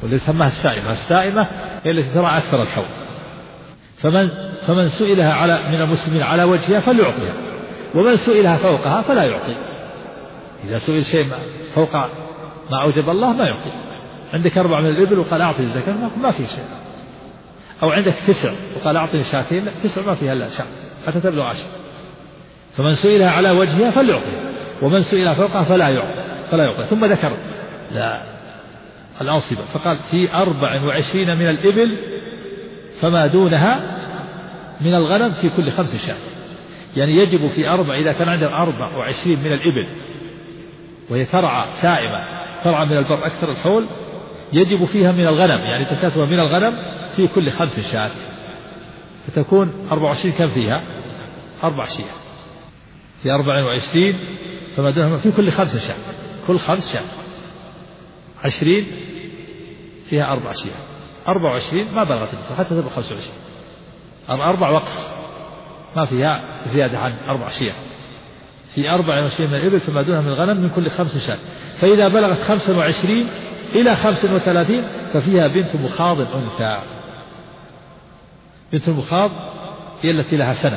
واللي يسمىها السائمة. السائمة هي التي ترعى أكثر الحول. فمن سئلها من المسلمين على وجهها فليعطيها، ومن سئلها فوقها فلا يعطي. إذا سئل شيء فوق ما أوجب الله ما يعطي. عندك 4 من الإبل وقال أعطي الزكاة ما في شيء، أو عندك 9 وقال أعطني شاتين، 9 ما فيها إلا شاة حتى تبلغ 10. فمن سئلها على وجهها فليعطي، ومن سئلها فوقها فلا يعطي. ثم ذكر الأنصبة فقال في 24 من الإبل فما دونها من الغنم في كل 5 شاة. يعني يجب في 4 إذا كان عندهم 24 من الإبل وهي ترعى سائمة ترعى من البر أكثر الحول، يجب فيها من الغنم يعني زكاتها من الغنم في كل 5 شاة، فتكون 24 كم فيها 4 شياه. في 24 فما دونها في كل 5 شاة، كل 5 شاة 20 فيها 4 شياه. 24 ما بلغت النصف حتى تبلغ 25. 4 وقص ما فيها زيادة عن 4 شياه. في 24 من الإبل فما دونها من الغنم من كل 5 شاة. فإذا بلغت 25 إلى 35 ففيها بنت مخاض أنثى. بنت المخاض هي التي لها سنة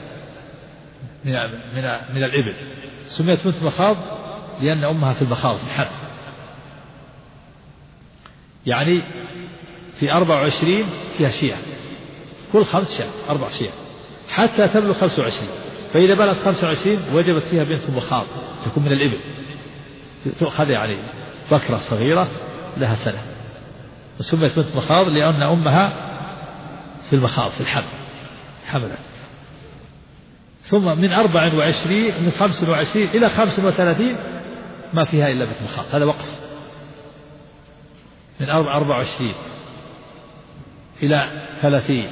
من الإبل. سميت بنت مخاض لأن أمها في المخاض في الحمل. يعني في 24 فيها شياه، كل 5 شاة 4 شياه حتى تبلغ 25. فإذا بلغت 25 وجبت فيها بنت مخاض تكون من الإبل، تؤخذ يعني بكرة صغيرة لها سنة. وسميت بنت مخاض لأن أمها في المخاض في الحمل حملت. ثم من 24 من 25 إلى 35 ما فيها إلا بنت مخاض، هذا وقص. من 24 إلى 30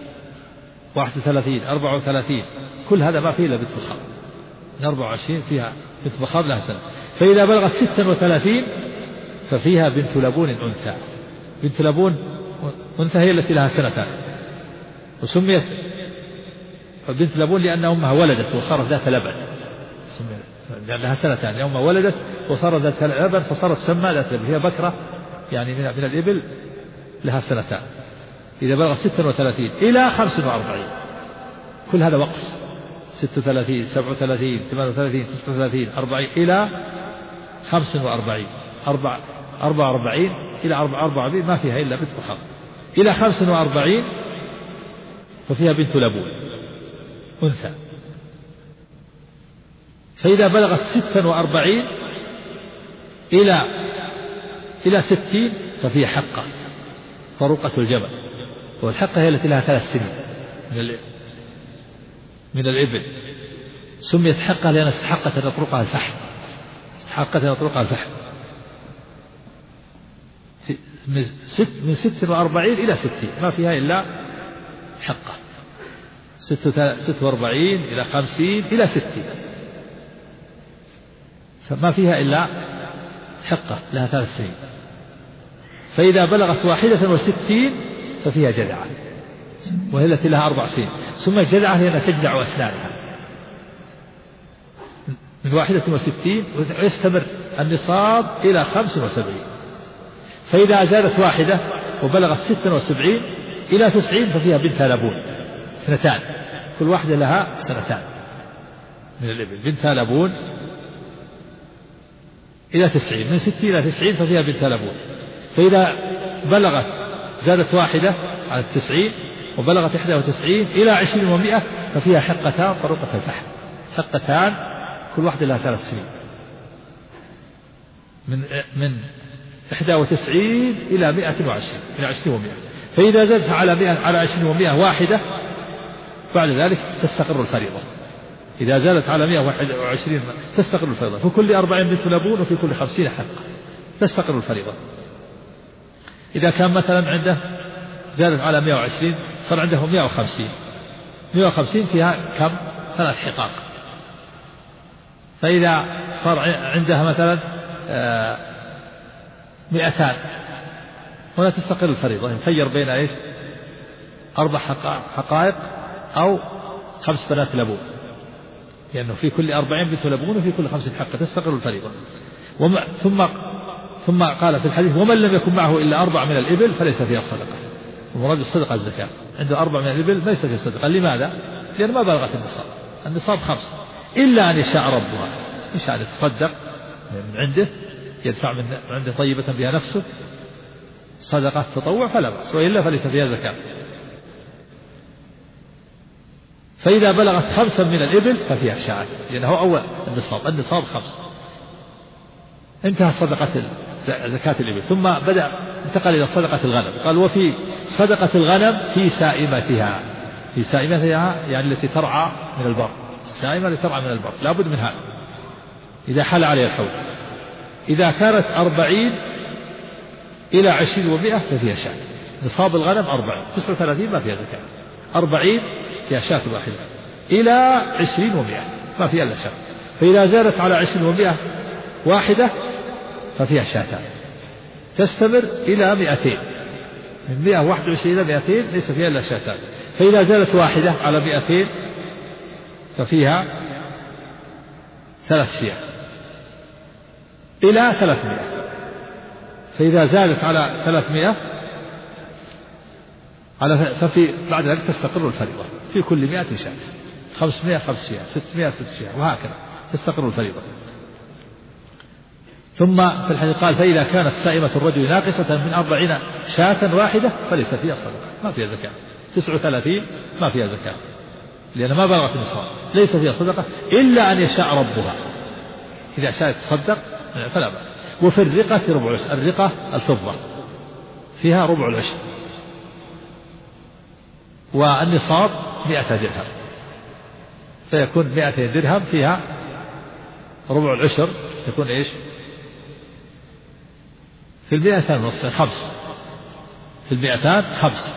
31 34 كل هذا ما فيه إلا بنت مخاض. من 24 فيها بنت مخاض لها سنة. فإذا بلغت 36 ففيها بنت لبون أنثى. بنت لبون أنثى هي التي لها سنتان، وسميت بنت لبون لأن أمها ولدت وصارت ذات لبن، لأنها سنتان، لأن أمها ولدت وصارت ذات لبن فصارت تسمى ذات لبن. هي بكرة يعني من الإبل لها سنتان. إذا بلغت 36 إلى 45 كل هذا وقص. 36 37 38 39 40 إلى 45 44 إلى 44 ما فيها إلا بنت مخاض. إلى 45 ففيها بنت لبون أنثى. فإذا بلغت 46 إلى 60 ففيها حقة فروقة الجبل. والحقة هي التي لها 3 سنين من الإبل. سميت حقة لأن استحقت أن يطرقها الفحم، استحقت أن يطرقها الفحم. من 46 إلى 60 ما فيها إلا حقة. 46 إلى 50 إلى 60 فما فيها إلا حقة لها 3 سنين. فإذا بلغت 61 ففيها جذعة وهي التي لها 4 سنين. سميت جذعة لأنها تجذع أسنانها. من 61 ويستمر النصاب إلى 75. فإذا زادت 1 وبلغت 76 إلى 90 ففيها بنت لبون 2، كل واحدة لها 2 من الإبل. بنت لبون إلى 90، من 60 إلى 90 ففيها بنت لبون. فإذا بلغت زادت 1 على 90 وبلغت 91 إلى 20 و100 ففيها حقتان طريقة الفحم، حقتان كل واحدة لها 3 سنين. من 91 إلى 120 إلى 20 و100. فإذا زادت على 20 و100 1 بعد ذلك تستقر الفريضة. إذا زادت على 120 تستقر الفريضة. في كل 40 بنت لبون وفي كل 50 حق تستقر الفريضة. إذا كان مثلا عنده زادت على 120 صار عنده 150 فيها كم 3 حقاق. فإذا صار عندها مثلا 200 هنا تستقر الفريضة. يخير بين إيش 4 حقائق أو 5 بنات لبون، لأنه في كل 40 بنت لبون وفي كل 50 حقة تستقر الفريضة. ثم ثم قال في الحديث ومن لم يكن معه إلا 4 من الإبل فليس فيها صدقة. المراد الصدقة الزكاة، عنده 4 من الإبل ليس فيها صدقة. لماذا؟ لأن ما بلغت النصاب، النصاب 5، إلا أن يشاء ربها، إن شاء يتصدق من عنده يدفع من عنده طيبة بها نفسه صدقة تطوع فلا بأس، وإلا فليس فيها زكاة. فإذا بلغت 5 من الإبل ففيها شاة، لأنه أول النصاب 5، انتهى صدقة زكاة الإبل. ثم انتقل إلى صدقة الغنم. قال وفي صدقة الغنم في سائمتها، في سائمتها يعني التي ترعى من البر، السائمة التي ترعى من البر لابد من هذا إذا حل عليها الحول. إذا كانت 40 إلى 20 و100 ففيها شاة. نصاب الغنم 40، 39 ما فيها زكاة، 40 فيها شاة واحدة، إلى 20 و100 ما فيها إلا شاة. فإذا زادت على 20 و100 واحدة ففيها شاتان، تستمر إلى 200، من 121 إلى 200 ليس فيها إلا شاتان. فإذا زادت واحدة على 200 ففيها 3 شياه إلى 300. فإذا زادت على 300 ففي بعد ذلك تستقر الفريضة في كل 100 شاة، 500 5 شياه، 600 6 شياه، وهكذا تستقر الفريضة. ثم في الحديث قال فإذا كانت سائمة الرجل ناقصة من 40 شاة واحدة فليس فيها صدقة، ما فيها زكاة. 39 ما فيها زكاة لأن ما بلغت النصاب، ليس فيها صدقة إلا أن يشاء ربها، إذا شاء تصدق فلا بأس. وفي الرقة في ربع العشر، الرقة الفضة فيها ربع العشر، والنصاب 100 درهم، فيكون 200 درهم فيها ربع العشر، يكون إيش؟ في 200 نص 5، في 200 5،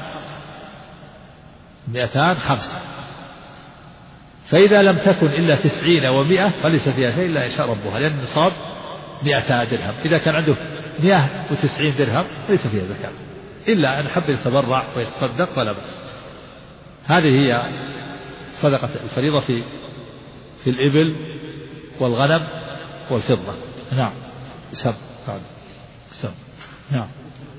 200 5. فإذا لم تكن إلا 90 و100 فليس فيها شيء إلا يشاء ربها، لأن النصاب 200 درهم. إذا كان عنده 190 درهم ليس فيها زكاة، إلا أن حب يتبرع ويتصدق فلا بأس. هذه هي صدقة الفريضة في الإبل والغنم والفضة. نعم. سم. نعم.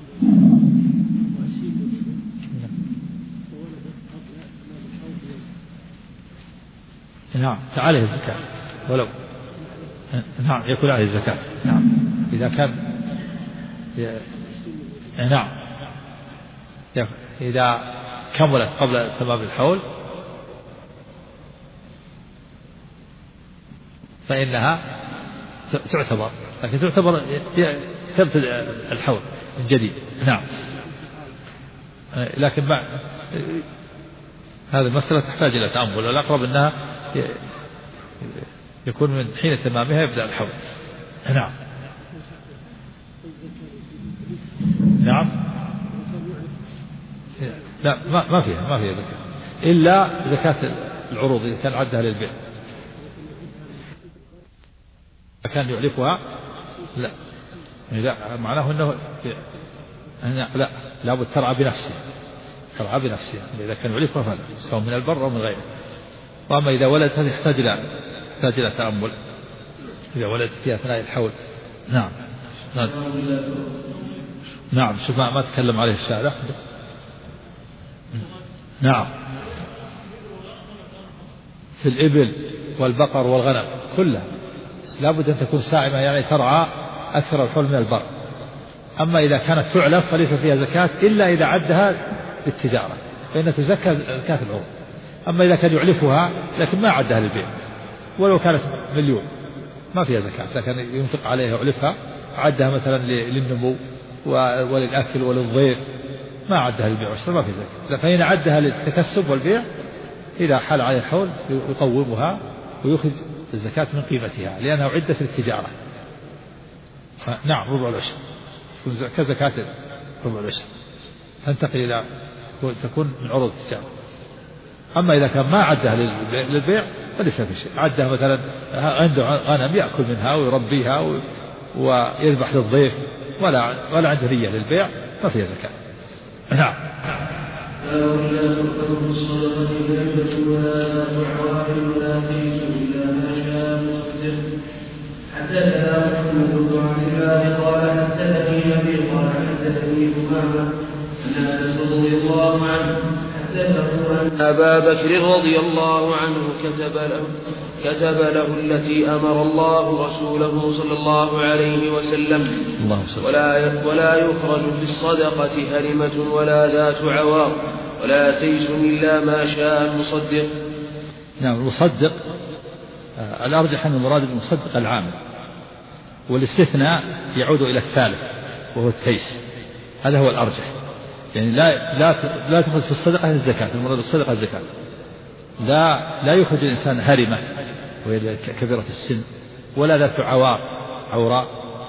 نعم عليه الزكاة ولو نعم يكون عليه الزكاة. نعم إذا كان نعم إذا كملت قبل تمام الحول فإنها تعتبر، لكن تعتبر تبتدئ الحول من جديد. نعم. لكن هذه المسألة تحتاج إلى تأمل، والأقرب أنها يكون من حين تمامها يبدأ الحول. نعم. نعم. لا ما فيها زكاة إلا زكاة العروض إذا كان عدها للبيع. كان يعلفها لا معناه أنه لا لابد ترعى بنفسها، إذا كان يعلفها فلا، سواء من البر أو من غيره. وأما إذا ولدت يحتاج إلى تأمل، إذا ولدت في أثناء الحول. نعم شوف ما تكلم عليه الشارع. نعم في الإبل والبقر والغنم كلها لابد أن تكون سائمة، يعني ترعى أكثر الحول من البر. أما إذا كانت تعلف فليس فيها زكاة إلا إذا عدها للتجارة، فإن تزكى زكاة العروض. أما إذا كان يعلفها لكن ما عدها للبيع ولو كانت 1,000,000 ما فيها زكاة، لكن ينفق عليها ويعلفها، عدها مثلا للنمو وللأكل وللضيف، ما عدها للبيع والشراء ما في زكاة. فإن عدها للتكسب والبيع إذا حال عليه الحول يقومها ويخرج الزكاة من قيمتها لأنها عدت للتجارة. نعم ربع العشر تكون كزكاة ربع العشر، تنتقل إلى تكون من عروض التجارة. أما إذا كان ما عدها للبيع فليس في شيء، عدها مثلا عنده غنم يأكل منها ويربيها ويذبح للضيف ولا عنده نية للبيع ما فيها زكاة. نعم. حدثنا محمد بن عبد الله قال حدثني أبي قال حدثني أمامة أن أنس رضي الله عنه حدثه أن أبا بكر رضي الله عنه كتب له التي أمر الله رسوله صلى الله عليه وسلم ولا يخرج في الصدقة هرمة ولا ذات عوار ولا تيس إلا ما شاء المصدق. نعم. المصدق الأرجح أن المراد بالمصدق العامل، والاستثناء يعود إلى الثالث وهو التيس، هذا هو الأرجح. يعني لا تخرج في الصدقة الزكاة، المراد الصدقة الزكاة. لا يخرج الإنسان هرمة وهي كبيرة السن، ولا ذات عوراء،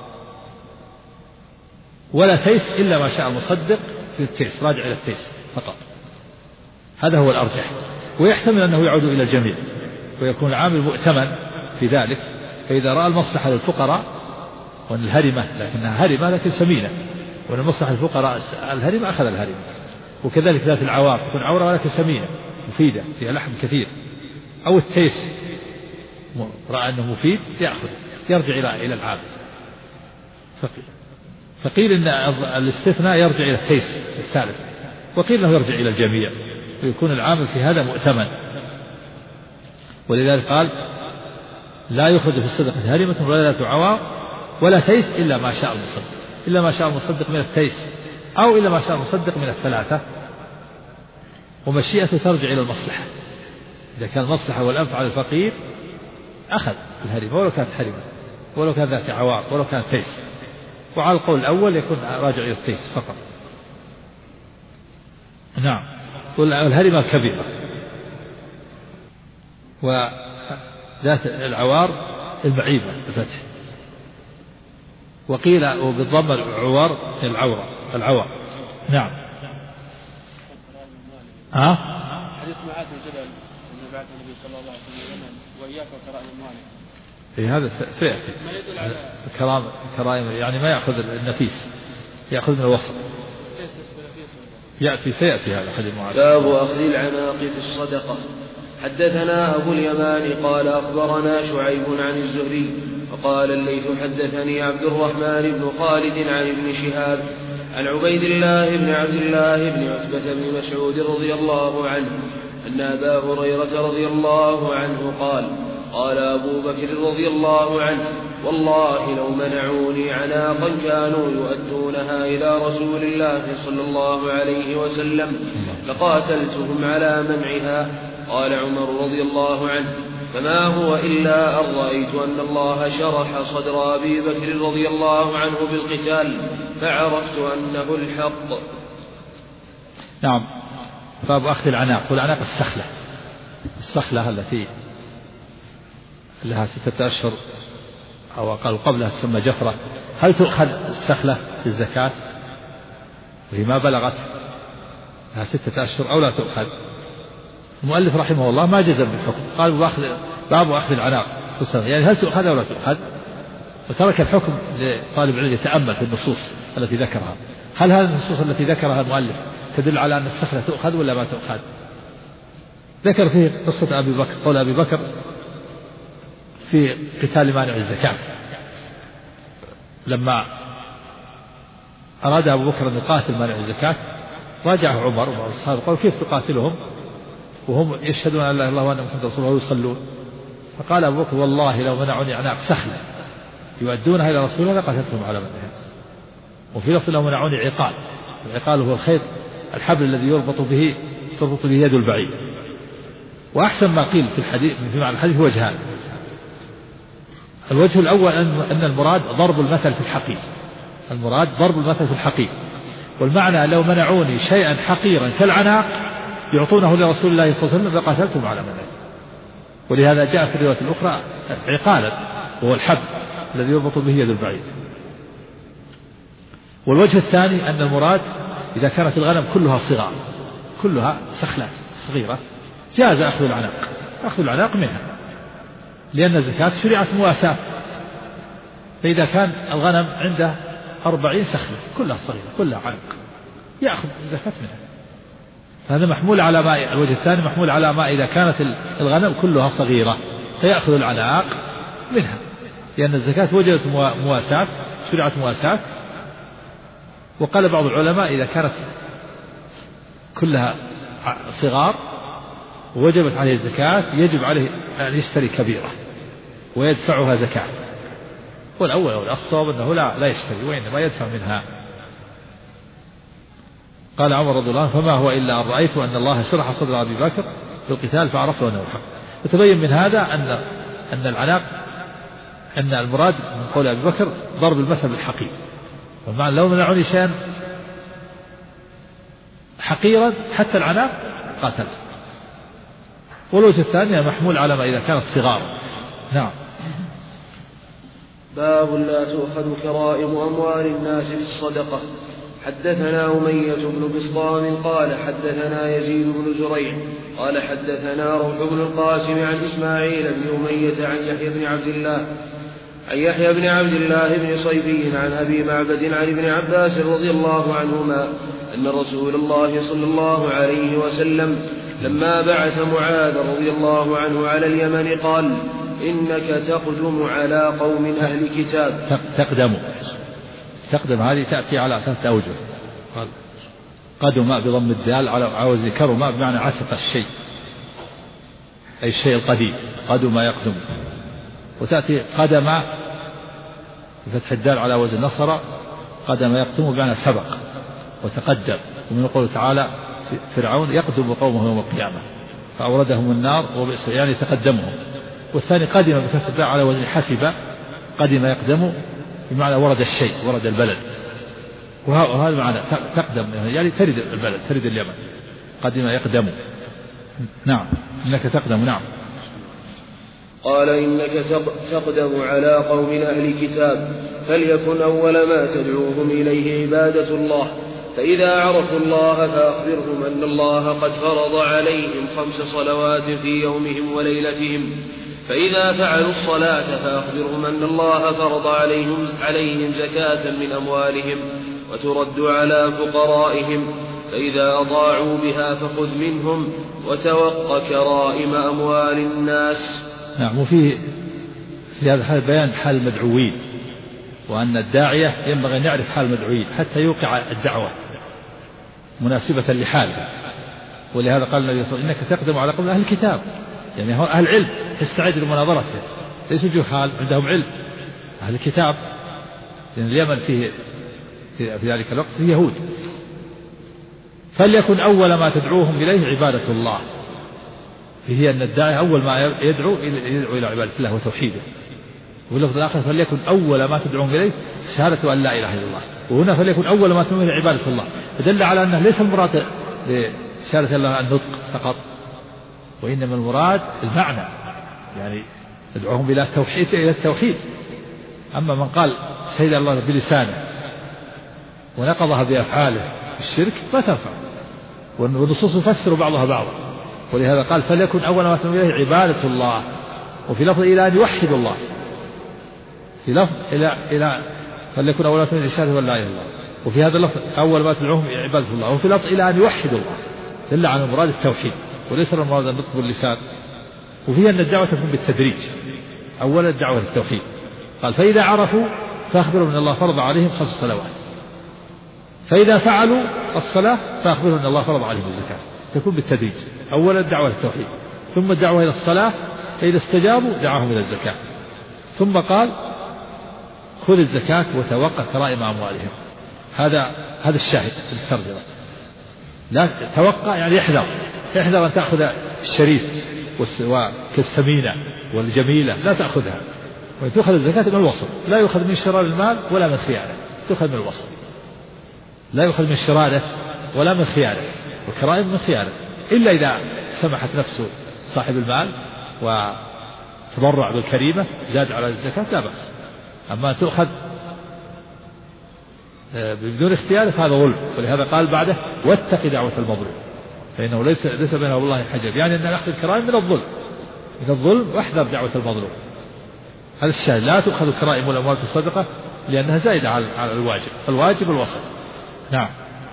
ولا تيس إلا ما شاء المصدق في التيس، راجع إلى التيس فقط، هذا هو الأرجح. ويحتمل أنه يعود إلى الجميع ويكون العامل مؤتمن في ذلك، فإذا رأى المصلحة للفقراء وأن الهرمة لكنها هرمة لكن سمينة، وأن المصلحة للفقراء الهرمة أخذ الهرمة. وكذلك ذات العوار تكون عورة ولكن سمينة مفيدة فيها لحم كثير. أو التيس رأى أنه مفيد يأخذ، يرجع إلى العامل. فقيل إن الاستثناء يرجع إلى التيس الثالث، وقيل أنه يرجع إلى الجميع ويكون العامل في هذا مؤتمن. ولذلك قال لا يخرج في الصدقة هرمة ولا ذات عوار ولا تيس إلا ما شاء المصدق، إلا ما شاء المصدق من التيس، أو إلا ما شاء المصدق من الثلاثة. ومشيئته ترجع إلى المصلحة، إذا كان المصلحة والأنفع على الفقير أخذ الهرمة ولو كانت هرمة ولو كانت ذات عوار ولو كانت تيس. وعلى القول الأول يكون راجع إلى التيس فقط. نعم. والهرمة كبيرة، وذات العوار المعيبة بفتح، وقيل وبالضم العوار العوار. نعم. حديث معاذ بن جبل أن بعث النبي صلى الله عليه وسلم وإياك وكرائم المال. هذا سيأتي كرائم، يعني ما يأخذ النفيس، يأخذ من الوسط. سيأتي هذا حديث معاذ. باب أخذ العناق في الصدقة. حدثنا أبو اليمان قال أخبرنا شعيب عن الزهري وقال الليث حدثني عبد الرحمن بن خالد عن ابن شهاب عن عبيد الله بن عبد الله بن عتبة بن مسعود رضي الله عنه أن أبا هريرة رضي الله عنه قال أبو بكر رضي الله عنه والله لو منعوني عناقا كانوا يؤدونها إلى رسول الله صلى الله عليه وسلم لقاتلتهم على منعها. قال عمر رضي الله عنه فما هو إلا أن رأيت أن الله شرح صدر أبي بكر رضي الله عنه بالقتال فعرفت أنه الحق. نعم. باب أخذ العناق. والعناق السخلة التي لها 6 أشهر أو أقل قبلها تسمى جفرة. هل تؤخذ السخلة في الزكاة وهي ما بلغت لها 6 أشهر أو لا تؤخذ؟ المؤلف رحمه الله ما جزم بالحكم، قال باب أخذ العناق في الصدقة، يعني هل تؤخذ أو لا تؤخذ، وترك الحكم لطالب العلم يتأمل في النصوص التي ذكرها. هل هذه النصوص التي ذكرها المؤلف تدل على أن السخلة تؤخذ ولا ما تؤخذ؟ ذكر فيه قصة أبي بكر، قول أبي بكر في قتال مانع الزكاة لما أراد أبو بكر أن يقاتل مانع الزكاة راجعه عمر وبعض الصحابة قالوا كيف تقاتلهم وهم يشهدون أن لا إله إلا الله وأن محمدا رسول الله ويصلون؟ فقال أبو بكر والله لو منعوني عناق سخلة يؤدونها إلى رسول الله لقاتلتهم على منعها. وفي لفظ لو منعوني عقال، العقال هو الخيط الحبل الذي تربط به يد البعير. وأحسن ما قيل في الحديث في معنى الحديث وجهان. الوجه الأول أن المراد ضرب المثل في الحقيقة، المراد ضرب المثل في الحقيقة، والمعنى لو منعوني شيئا حقيرا كالعناق يعطونه لرسول الله صلى الله عليه وسلم لقاتلتهم على منعه. ولهذا جاء في الرواية الأخرى عقالا وهو الحبل الذي يربط به يد البعير. والوجه الثاني أن المراد إذا كانت الغنم كلها صغار كلها سخلات صغيرة جاز أخذ العناق منها، لأن الزكاة شريعة مواساة. فإذا كان الغنم عنده 40 سخلة كلها صغيرة كلها عنق يأخذ الزكاة منها. هذا محمول على ما الوجه الثاني محمول على ما إذا كانت الغنم كلها صغيرة فيأخذ العناق منها لأن الزكاة وجدت مواساة، شرعت مواساة. وقال بعض العلماء إذا كانت كلها صغار وجبت عليه الزكاة يجب عليه أن يشتري كبيرة ويدفعها زكاة. والأول أو الصواب أنه لا يشتري وإنما يدفع منها. قال عمر رضي الله عنه فما هو إلا أن رأيت أن الله شرح صدر أبي بكر بالقتال فعرفت أنه الحق. وتبين من هذا أن العناق أن المراد من قول أبي بكر ضرب المثل بالحقير، ومعنى لو منعوني شيئا حقيرا حتى العناق قاتلت. والوجه الثانية محمول على ما إذا كانت صغار. نعم. باب لا تؤخذ كرائم أموال الناس في الصدقة. حدثنا أمية بن بسطام قال حدثنا يزيد بن زريع قال حدثنا روح بن القاسم عن إسماعيل بن أمية عن يحيى بن عبد الله بن صيفي عن أبي معبد عن ابن عباس رضي الله عنهما أن رسول الله صلى الله عليه وسلم لما بعث معاذ رضي الله عنه على اليمن قال إنك تقدم على قوم أهل كتاب. تقدم هذه تأتي على 3 أوجه. قدم بضم الدال على وزن كرم بمعنى عتق الشيء أي الشيء القديم، قدم يقدم. وتأتي قدم بفتح الدال على وزن نصر، قدم يقدم بمعنى سبق وتقدم. ومن قوله تعالى فرعون يقدم قومه يوم القيامة فأوردهم النار وبئس يعني تقدمهم. والثاني قدم بكسر الدال على وزن حسب، قدم يقدم بمعنى ورد الشيء، ورد البلد. وهذا معنى تقدم يعني ترد البلد، ترد اليمن. قدم يقدم. نعم. إنك تقدم. نعم. قال إنك تقدم على قوم أهل كتاب فليكن أول ما تدعوهم إليه عبادة الله، فإذا عرفوا الله فأخبرهم أن الله قد فرض عليهم 5 صلوات في يومهم وليلتهم، فإذا فعلوا الصلاة فأخبرهم أن الله فرض عليهم زكاة من أموالهم وترد على فقرائهم، فإذا أضاعوا بها فخذ منهم وتوق كرائم أموال الناس. نعم. وفيه في هذا الحال بيان حال المدعوين، وأن الداعية ينبغي أن يعرف حال المدعوين حتى يوقع الدعوة مناسبة لحاله. ولهذا قال النبي صلى الله عليه وسلم إنك تقدم على قوم أهل الكتاب، يعني هو أهل علم تستعد لمناظرته، ليسوا جهال عندهم علم. أهل الكتاب لأن اليمن فيه في ذلك الوقت فيه يهود. فليكن أول ما تدعوهم إليه عبادة الله، فهي أن الداعي أول ما يدعو إلى عبادة الله وتوحيده. واللفظ الآخر فليكن أول ما تدعوهم إليه شهادة أن لا إله إلا الله. وهنا فليكن أول ما تدعوهم إليه عبادة الله، فدل على أنه ليس المراد بشهادة الله النطق فقط، وإنما المراد المعنى، يعني يدعوهم إلى التوحيد. أما من قال شهد الله بلسانه ونقضها بأفعاله الشرك ما تنفع، والنصوص تفسر بعضها بعضا. ولهذا قال فليكن أول ما تدعوهم إليه عبادة الله، وفي لفظ إلى أن يوحدوا الله، في لفظ إلى فليكن أول ما تدعوهم إليه شهادة أن لا إله إلا الله، وفي هذا اللفظ أول ما تدعوهم عبادة الله، وفي لفظ إلى أن يوحدوا الله، دل على المراد التوحيد وليس المراد النطق باللسان. وفي أن الدعوة تكون بالتدريج، أولا الدعوة للتوحيد. قال فإذا عرفوا فأخبرهم أن الله فرض عليهم 5 صلوات، فإذا فعلوا الصلاة فأخبرهم أن الله فرض عليهم الزكاة، تكون بالتدريج، أولا الدعوة للتوحيد ثم الدعوة إلى الصلاة، فإذا استجابوا دعاهم إلى الزكاة، ثم قال خذ الزكاة وتوقع كرائم أموالهم. هذا الشاهد في الترجمة. لا توقع يعني احذر أن تأخذ الشريف والسمينة والجميلة، لا تأخذها، وإن تأخذ الزكاة من الوسط، لا يؤخذ من شرار المال ولا من خيانه، تأخذ من الوسط، لا يؤخذ من شراره ولا من خيانه، والكرائم من خيانه، إلا إذا سمحت نفسه صاحب المال وتضرع بالكريمة زاد على الزكاة لا بأس. أما تؤخذ بدون اختيار فهذا ظلم. ولهذا قال بعده واتق دعوة المظلوم فإنه ليس بينه والله حجاب، يعني أن أخذ الكرائم من الظلم واحذر دعوة المظلوم. هذا الشاهد. لا تؤخذ الكرائم والأموال في الصدقة لأنها زائدة على الواجب الوسط. نعم.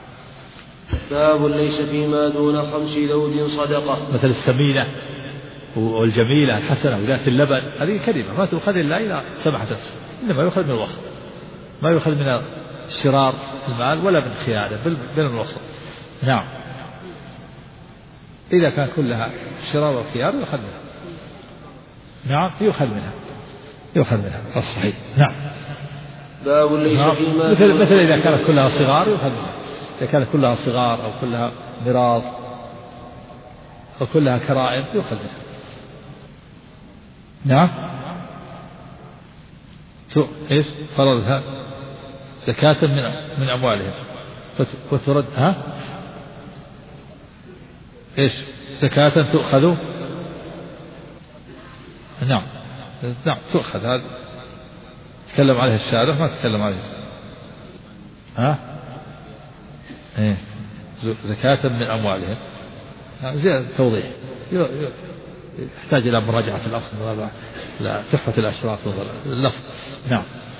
باب ليس فيما دون 5 ذود صدقة. مثل السمينة والجميلة الحسنة وذات اللبن، هذه كلمة ما تؤخذ إلا إذا سمحت نفسه، إنما يؤخذ من الوسط، ما يؤخذ من الشرار في المال ولا من خيانة، بل من الوسط. نعم. إذا كان كلها شرار وخيار يؤخذ منها. نعم يؤخذ منها الصحيح. نعم. باب ليس فيما مثل إذا كانت كلها صغار يؤخذ منها، إذا كانت كلها صغار أو كلها ميراث أو كلها كرائم يؤخذ منها. نعم. إيش فرضها زكاة من أموالهم وترد إيش زكاة تؤخذ. نعم تؤخذ، هذا تكلم عليه الشارع ما تكلم عليه. إيه زكاة من أموالهم، زيادة توضيح يحتاج إلى مراجعة الأصل لا تحفة الأشراف اللفظ. نعم.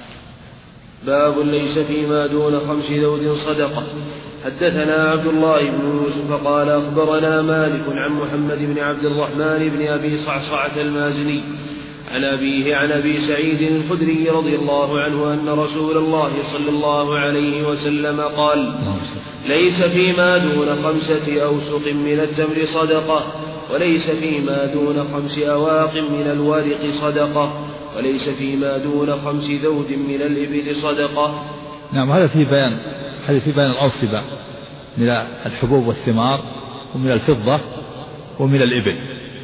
باب ليس فيما دون 5 ذود صدقة. حدثنا عبد الله بن يوسف قال أخبرنا مالك عن محمد بن عبد الرحمن بن أبي صعصعة المازني عن أبيه عن أبي سعيد الخدري رضي الله عنه أن رسول الله صلى الله عليه وسلم قال: ليس فيما دون 5 أوسق من التمر صدقة، وليس فيما دون 5 أواق من الورق صدقة، وليس فيما دون 5 ذود من الإبل صدقة. نعم. هذا في بيان الأنصبة من الحبوب والثمار ومن الفضة ومن الإبل،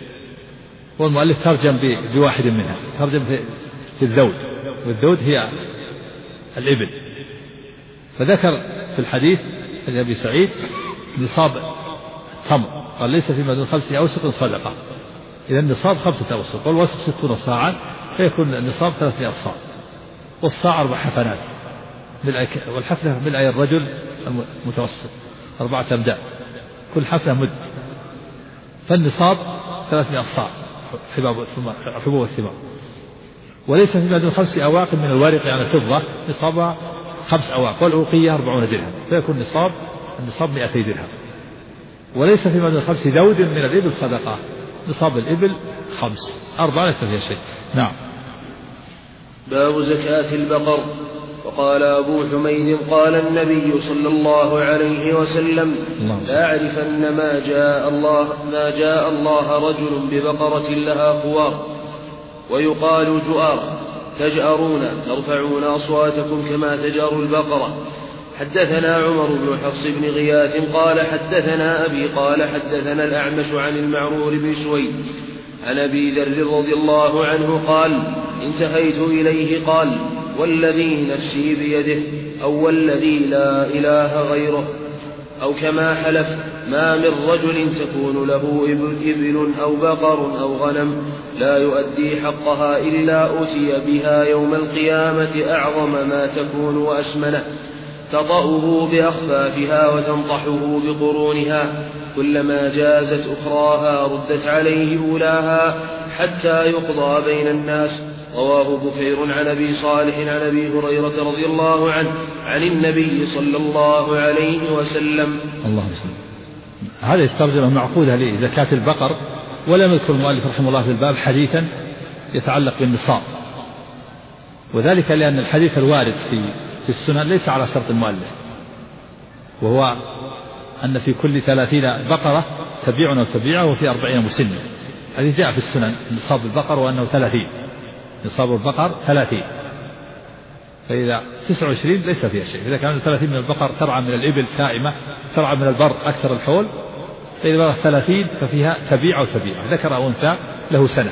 والمؤلف ترجم بواحد منها، ترجم في الذود، والذود هي الإبل. فذكر في الحديث عن أبي سعيد نصاب تمر، قال ليس فيما دون 5 أوسق صدقة. إذا النصاب 5 أوسق، والوسق 60 صاعا، فيكون النصاب 300 صاع، والصاع 4 حفنات، والحفنة من أي الرجل المتوسط 4 أمداد، كل حفنة مد، فالنصاب 300 صاع حبوب والثمار. وليس فيما دون 5 أواق من الورق يعني الفضة، نصابها 5 أواق، والأوقية 40 درهم، فيكون النصاب 200 درهم. وليس فيما دون 5 ذود من الإبل صدقة، نصاب الإبل 5، 4 ليس فيها شيء. نعم. باب زكاة البقر. وقال أبو حميد قال النبي صلى الله عليه وسلم: لأعرفن ما جاء الله رجل ببقرة لها خوار ويقال جؤار، تجأرون ترفعون أصواتكم كما تجأر البقرة. حدثنا عمر بن حفص بن غياث قال حدثنا أبي قال حدثنا الأعمش عن المعرور بن سويد عن أبي ذر رضي الله عنه قال: انتهيت إليه قال: والذي نفسي بيده أو والذي لا إله غيره، أو كما حلف: ما من رجل تكون له إبل أو بقر أو غنم لا يؤدي حقها إلا أتي بها يوم القيامة أعظم ما تكون وأشمنه، تطأه بأخفافها وتنطحه بقرونها، كلما جازت أخراها ردت عليه أولاها حتى يقضى بين الناس. رواه بكير عن أبي صالح عن أبي هريرة رضي الله عنه عن النبي صلى الله عليه وسلم. الله وسلم. هذه الترجمة معقودة لزكاة البقر، ولم يذكر المؤلف رحمه الله في الباب حديثا يتعلق بالنصاب، وذلك لأن الحديث الوارد في السنن ليس على شرط المؤلف، وهو أن في كل 30 بقرة تبيع أو تبيعه وفي 40 مسنة. هذه جاء في السنن نصاب البقر وأنه 30، نصاب البقر 30، فإذا 29 ليس فيها شيء. إذا كان 30 من البقر ترعى من الإبل سائمة، ترعى من البر أكثر الحول، فإذا بلغ 30 ففيها تبيع أو تبيع، ذكر أو أنثى له سنة.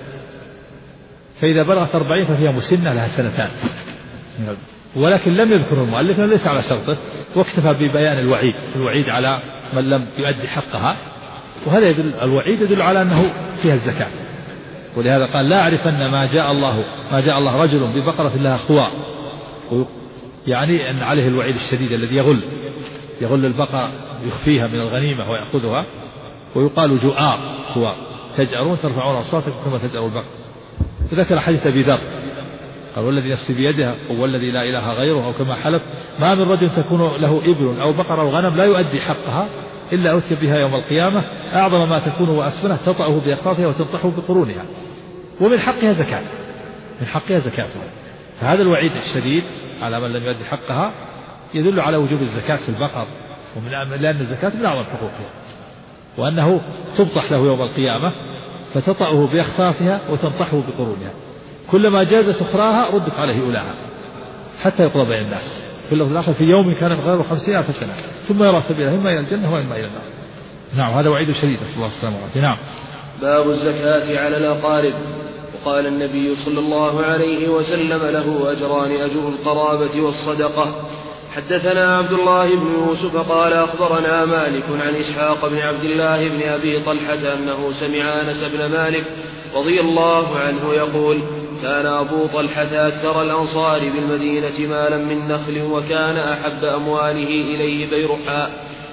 فإذا بلغت 40 ففيها مسنة لها 2 سنين. ولكن لم يذكر المؤلف ليس على شرطه، واكتفى ببيان الوعيد على من لم يؤدي حقها، وهذا الوعيد يدل على أنه فيها الزكاة. ولهذا قال: لا أعرفن ما جاء الله رجل ببقرة لها خوار، يعني أن عليه الوعيد الشديد الذي يغل البقرة يخفيها من الغنيمة ويأخذها، ويقال جؤار خوار، تجأرون ترفعون أصواتكم كما تجأر البقرة. فذكر حديث أبي ذر قال: والذي نفسي بيده أو والذي لا إله غيره، أو كما حلف: ما من رجل تكون له إبل أو بقرة أو غنم لا يؤدي حقها إلا أتي بها يوم القيامة أعظم ما تكون وأسفله تطأه بأخفافها وتنطحه بقرونها. ومن حقها زكاة، من حقها زكاتها. فهذا الوعيد الشديد على من لم يؤدي حقها يدل على وجوب الزكاة في البقر، لأن الزكاة من أعظم حقوقها، وأنه تبطح له يوم القيامة فتطأه بأخفافها وتنطحه بقرونها. كلما جازت أخراها ردت عليه أولاها حتى يقضى بين الناس. في اللفظ الآخر في يوم كان مقداره 50,000 سنة ثم يرى سبيله إما إلى الجنة وإما إلى النار. نعم، هذا وعيد شديد، نسأل الله السلامة والعافية. نعم. باب الزكاة على الأقارب. وقال النبي صلى الله عليه وسلم له أجران: أجر القرابة والصدقة. حدثنا عبد الله بن يوسف قال أخبرنا مالك عن إسحاق بن عبد الله بن أبي طلحة أنه سمع أنس بن مالك رضي الله عنه يقول: كان أبو طلحة أكثر الأنصار بالمدينة مالا من نخل، وكان أحب أمواله إليه بيرحاء،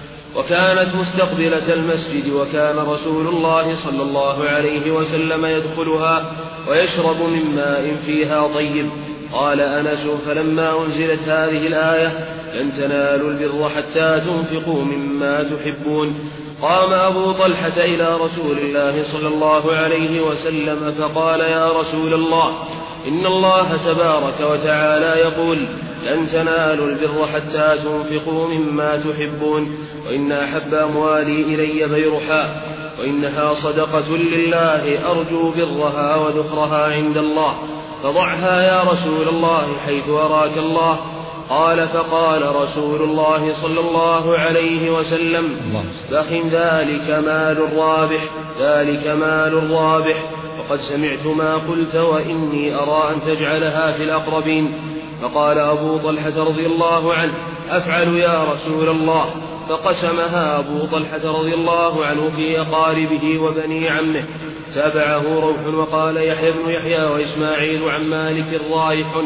وكانت مستقبلة المسجد، وكان رسول الله صلى الله عليه وسلم يدخلها ويشرب من ماء فيها طيب. قال أنس: فلما أنزلت هذه الآية: لن تنالوا البر حتى تنفقوا مما تحبون، قام أبو طلحة إلى رسول الله صلى الله عليه وسلم فقال: يا رسول الله، إن الله تبارك وتعالى يقول: لن تنالوا البر حتى تنفقوا مما تحبون، وإن أحب أموالي إلي بيرحاء، وإنها صدقة لله أرجو برها وذخرها عند الله، فضعها يا رسول الله حيث أراك الله. قال: فقال رسول الله صلى الله عليه وسلم: بخ ذلك مال رابح، ذلك مال رابح، وقد سمعت ما قلت، وإني أرى أن تجعلها في الأقربين. فقال أبو طلحة رضي الله عنه: أفعل يا رسول الله. فقسمها أبو طلحة رضي الله عنه في أقاربه وبني عمه. تابعه روح وقال يحيى بن يحيى وإسماعيل عن مالك رايح.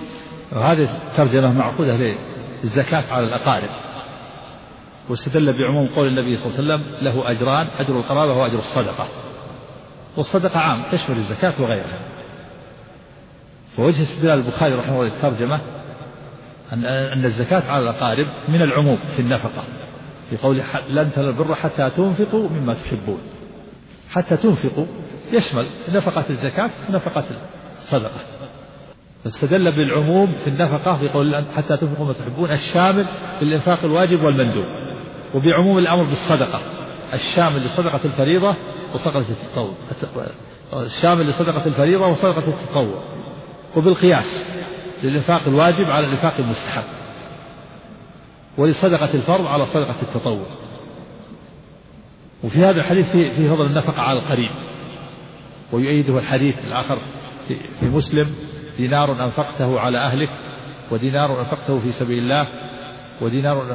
هذه الترجمة معقودة للزكاة على الأقارب، واستدل بعموم قول النبي صلى الله عليه وسلم: له أجران: أجر القرابة وأجر الصدقة. والصدقة عام تشمل الزكاة وغيرها. فوجه استدلال البخاري رحمه الله للترجمة أن الزكاة على الأقارب من العموم في النفقة، في قول لن تنالوا البر حتى تنفقوا مما تحبون. حتى تنفقوا يشمل نفقة الزكاة ونفقة الصدقة، فاستدل بالعموم في النفقة في قول حتى تنفقوا ما تحبون الشامل للإنفاق الواجب والمندوب، وبعموم الأمر بالصدقة الشامل لصدقة الفريضة وصدقة التطوع، الشامل لصدقة الفريضة وصدقة التطوع، وبالقياس للإنفاق الواجب على الإنفاق المستحب، ولصدقة الفرض على صدقة التطوع. وفي هذا الحديث في فضل النفقة على القريب، ويؤيده الحديث الآخر في مسلم: دينار أنفقته على أهلك، ودينار أنفقته في سبيل الله، ودينار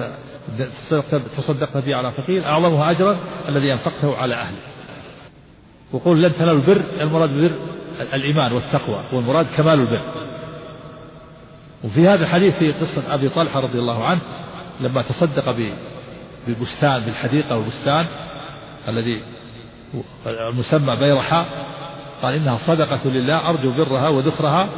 تصدقت به على فقير، أعظمها أجرا الذي أنفقته على أهلك. وقول لن تنالوا البر، المراد بالبر الإيمان والتقوى، والمراد كمال البر. وفي هذا الحديث في قصة أبي طلحة رضي الله عنه لما تصدق ببستان، بالحديقة والبستان الذي المسمى بيرحاء، قال: إنها صدقة لله أرجو برها وذخرها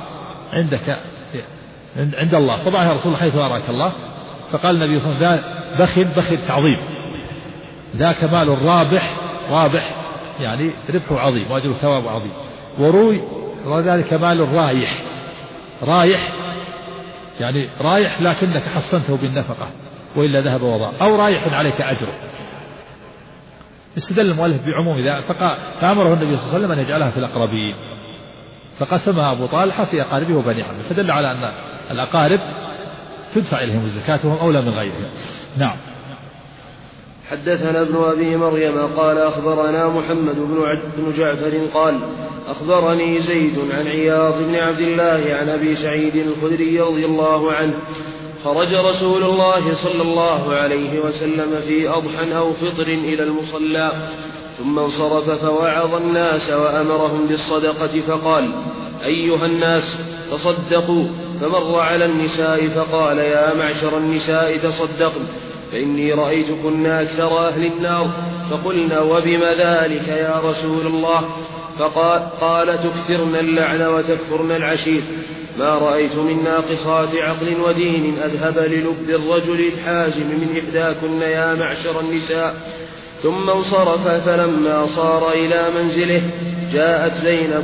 عند الله، فضعها يا رسول الله حيث أراك الله. فقال النبي صلى الله عليه وسلم: بخ تعظيم، ذاك مال رابح يعني ربحه عظيم وأجر ثواب عظيم. وذلك مال رايح يعني رايح لكنك حصنته بالنفقة وإلا ذهب وضاع، أو رايح عليك أجره. استدل المؤلف بعموم ذلك فأمره النبي صلى الله عليه وسلم أن يجعلها في الأقربين، فقسمها أبو طلحة في أقاربه وبني عمه، فدل على أن الأقارب تدفع إليهم الزكاة وهم أولى من غيرهم. نعم. حدثنا ابن أبي مريم قال أخبرنا محمد بن جعفر قال أخبرني زيد عن عياض بن عبد الله عن أبي سعيد الخدري رضي الله عنه: خرج رسول الله صلى الله عليه وسلم في أضحى أو فطر إلى المصلى، ثم انصرف فوعظ الناس وأمرهم بالصدقة، فقال: أيها الناس تصدقوا. فمر على النساء فقال: يا معشر النساء تصدقن، فإني رأيتكن أكثر أهل النار. فقلنا: وبم ذلك يا رسول الله؟ قال تكثرن اللعن وتكفرن العشير. ما رأيت من ناقصات عقل ودين أذهب للب الرجل الحازم من إحداكن يا معشر النساء. ثم انصرف. فلما صار إلى منزله جاءت زينب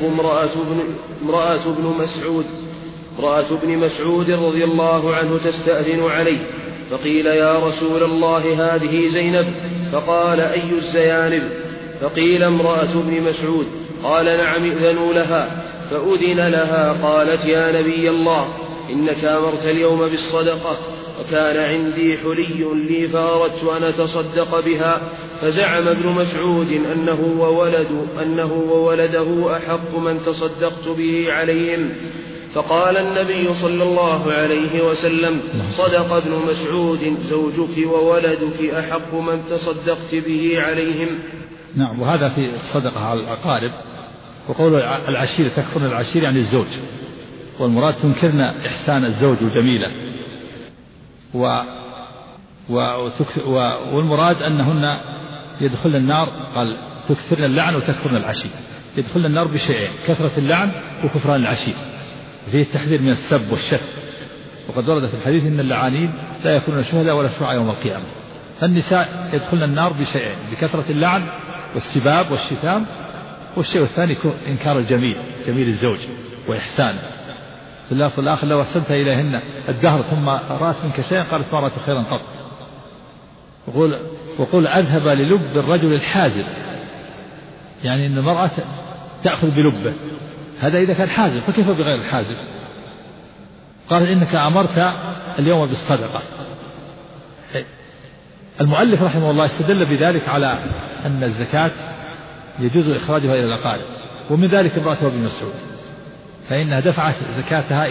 امرأة ابن مسعود رضي الله عنه تستأذن عليه، فقيل يا رسول الله هذه زينب، فقال أي الزيانب؟ فقيل امرأة ابن مسعود. قال نعم إذنوا لها. فأذن لها. قالت يا نبي الله إنك أمرت اليوم بالصدقة، وكان عندي حلي لي فأردت أن أتصدق بها. فزعم ابن مسعود أنه وولده أحق من تصدقت به عليهم. فقال النبي صلى الله عليه وسلم صدق ابن مسعود، زوجك وولدك أحق من تصدقت به عليهم. نعم. وهذا في الصدقة على الأقارب. وقول العشير تكفرن العشير يعني الزوج، والمراد تنكرن إحسان الزوج وجميله، والمراد أنهن يدخلن النار. قال تكثرن اللعن وتكفرن العشير، يدخلن النار بشيئين: كثرة اللعن وكفران العشير. فيه التحذير من السب والشتم، وقد ورد في الحديث إن اللعانين لا يكونون شهداء ولا شفعاء يوم القيامة. فالنساء يدخلن النار بشيئين: بكثرة اللعن والسباب والشتام، والشيء الثاني إنكار جميل الزوج وإحسانه. في اللفظ الآخر لو أحسنت إليهن الدهر ثم رأت منك شيئا قالت ما رأت خيرا قط. وقول أذهب للب الرجل الحازم، يعني أن المرأة تأخذ بلبه، هذا إذا كان حازم، فكيف بغير الحازم؟ قال إنك أمرت اليوم بالصدقة. المؤلف رحمه الله استدل بذلك على أن الزكاة يجوز إخراجها إلى الأقارب، ومن ذلك امرأة ابن مسعود، فإنها دفعت زكاتها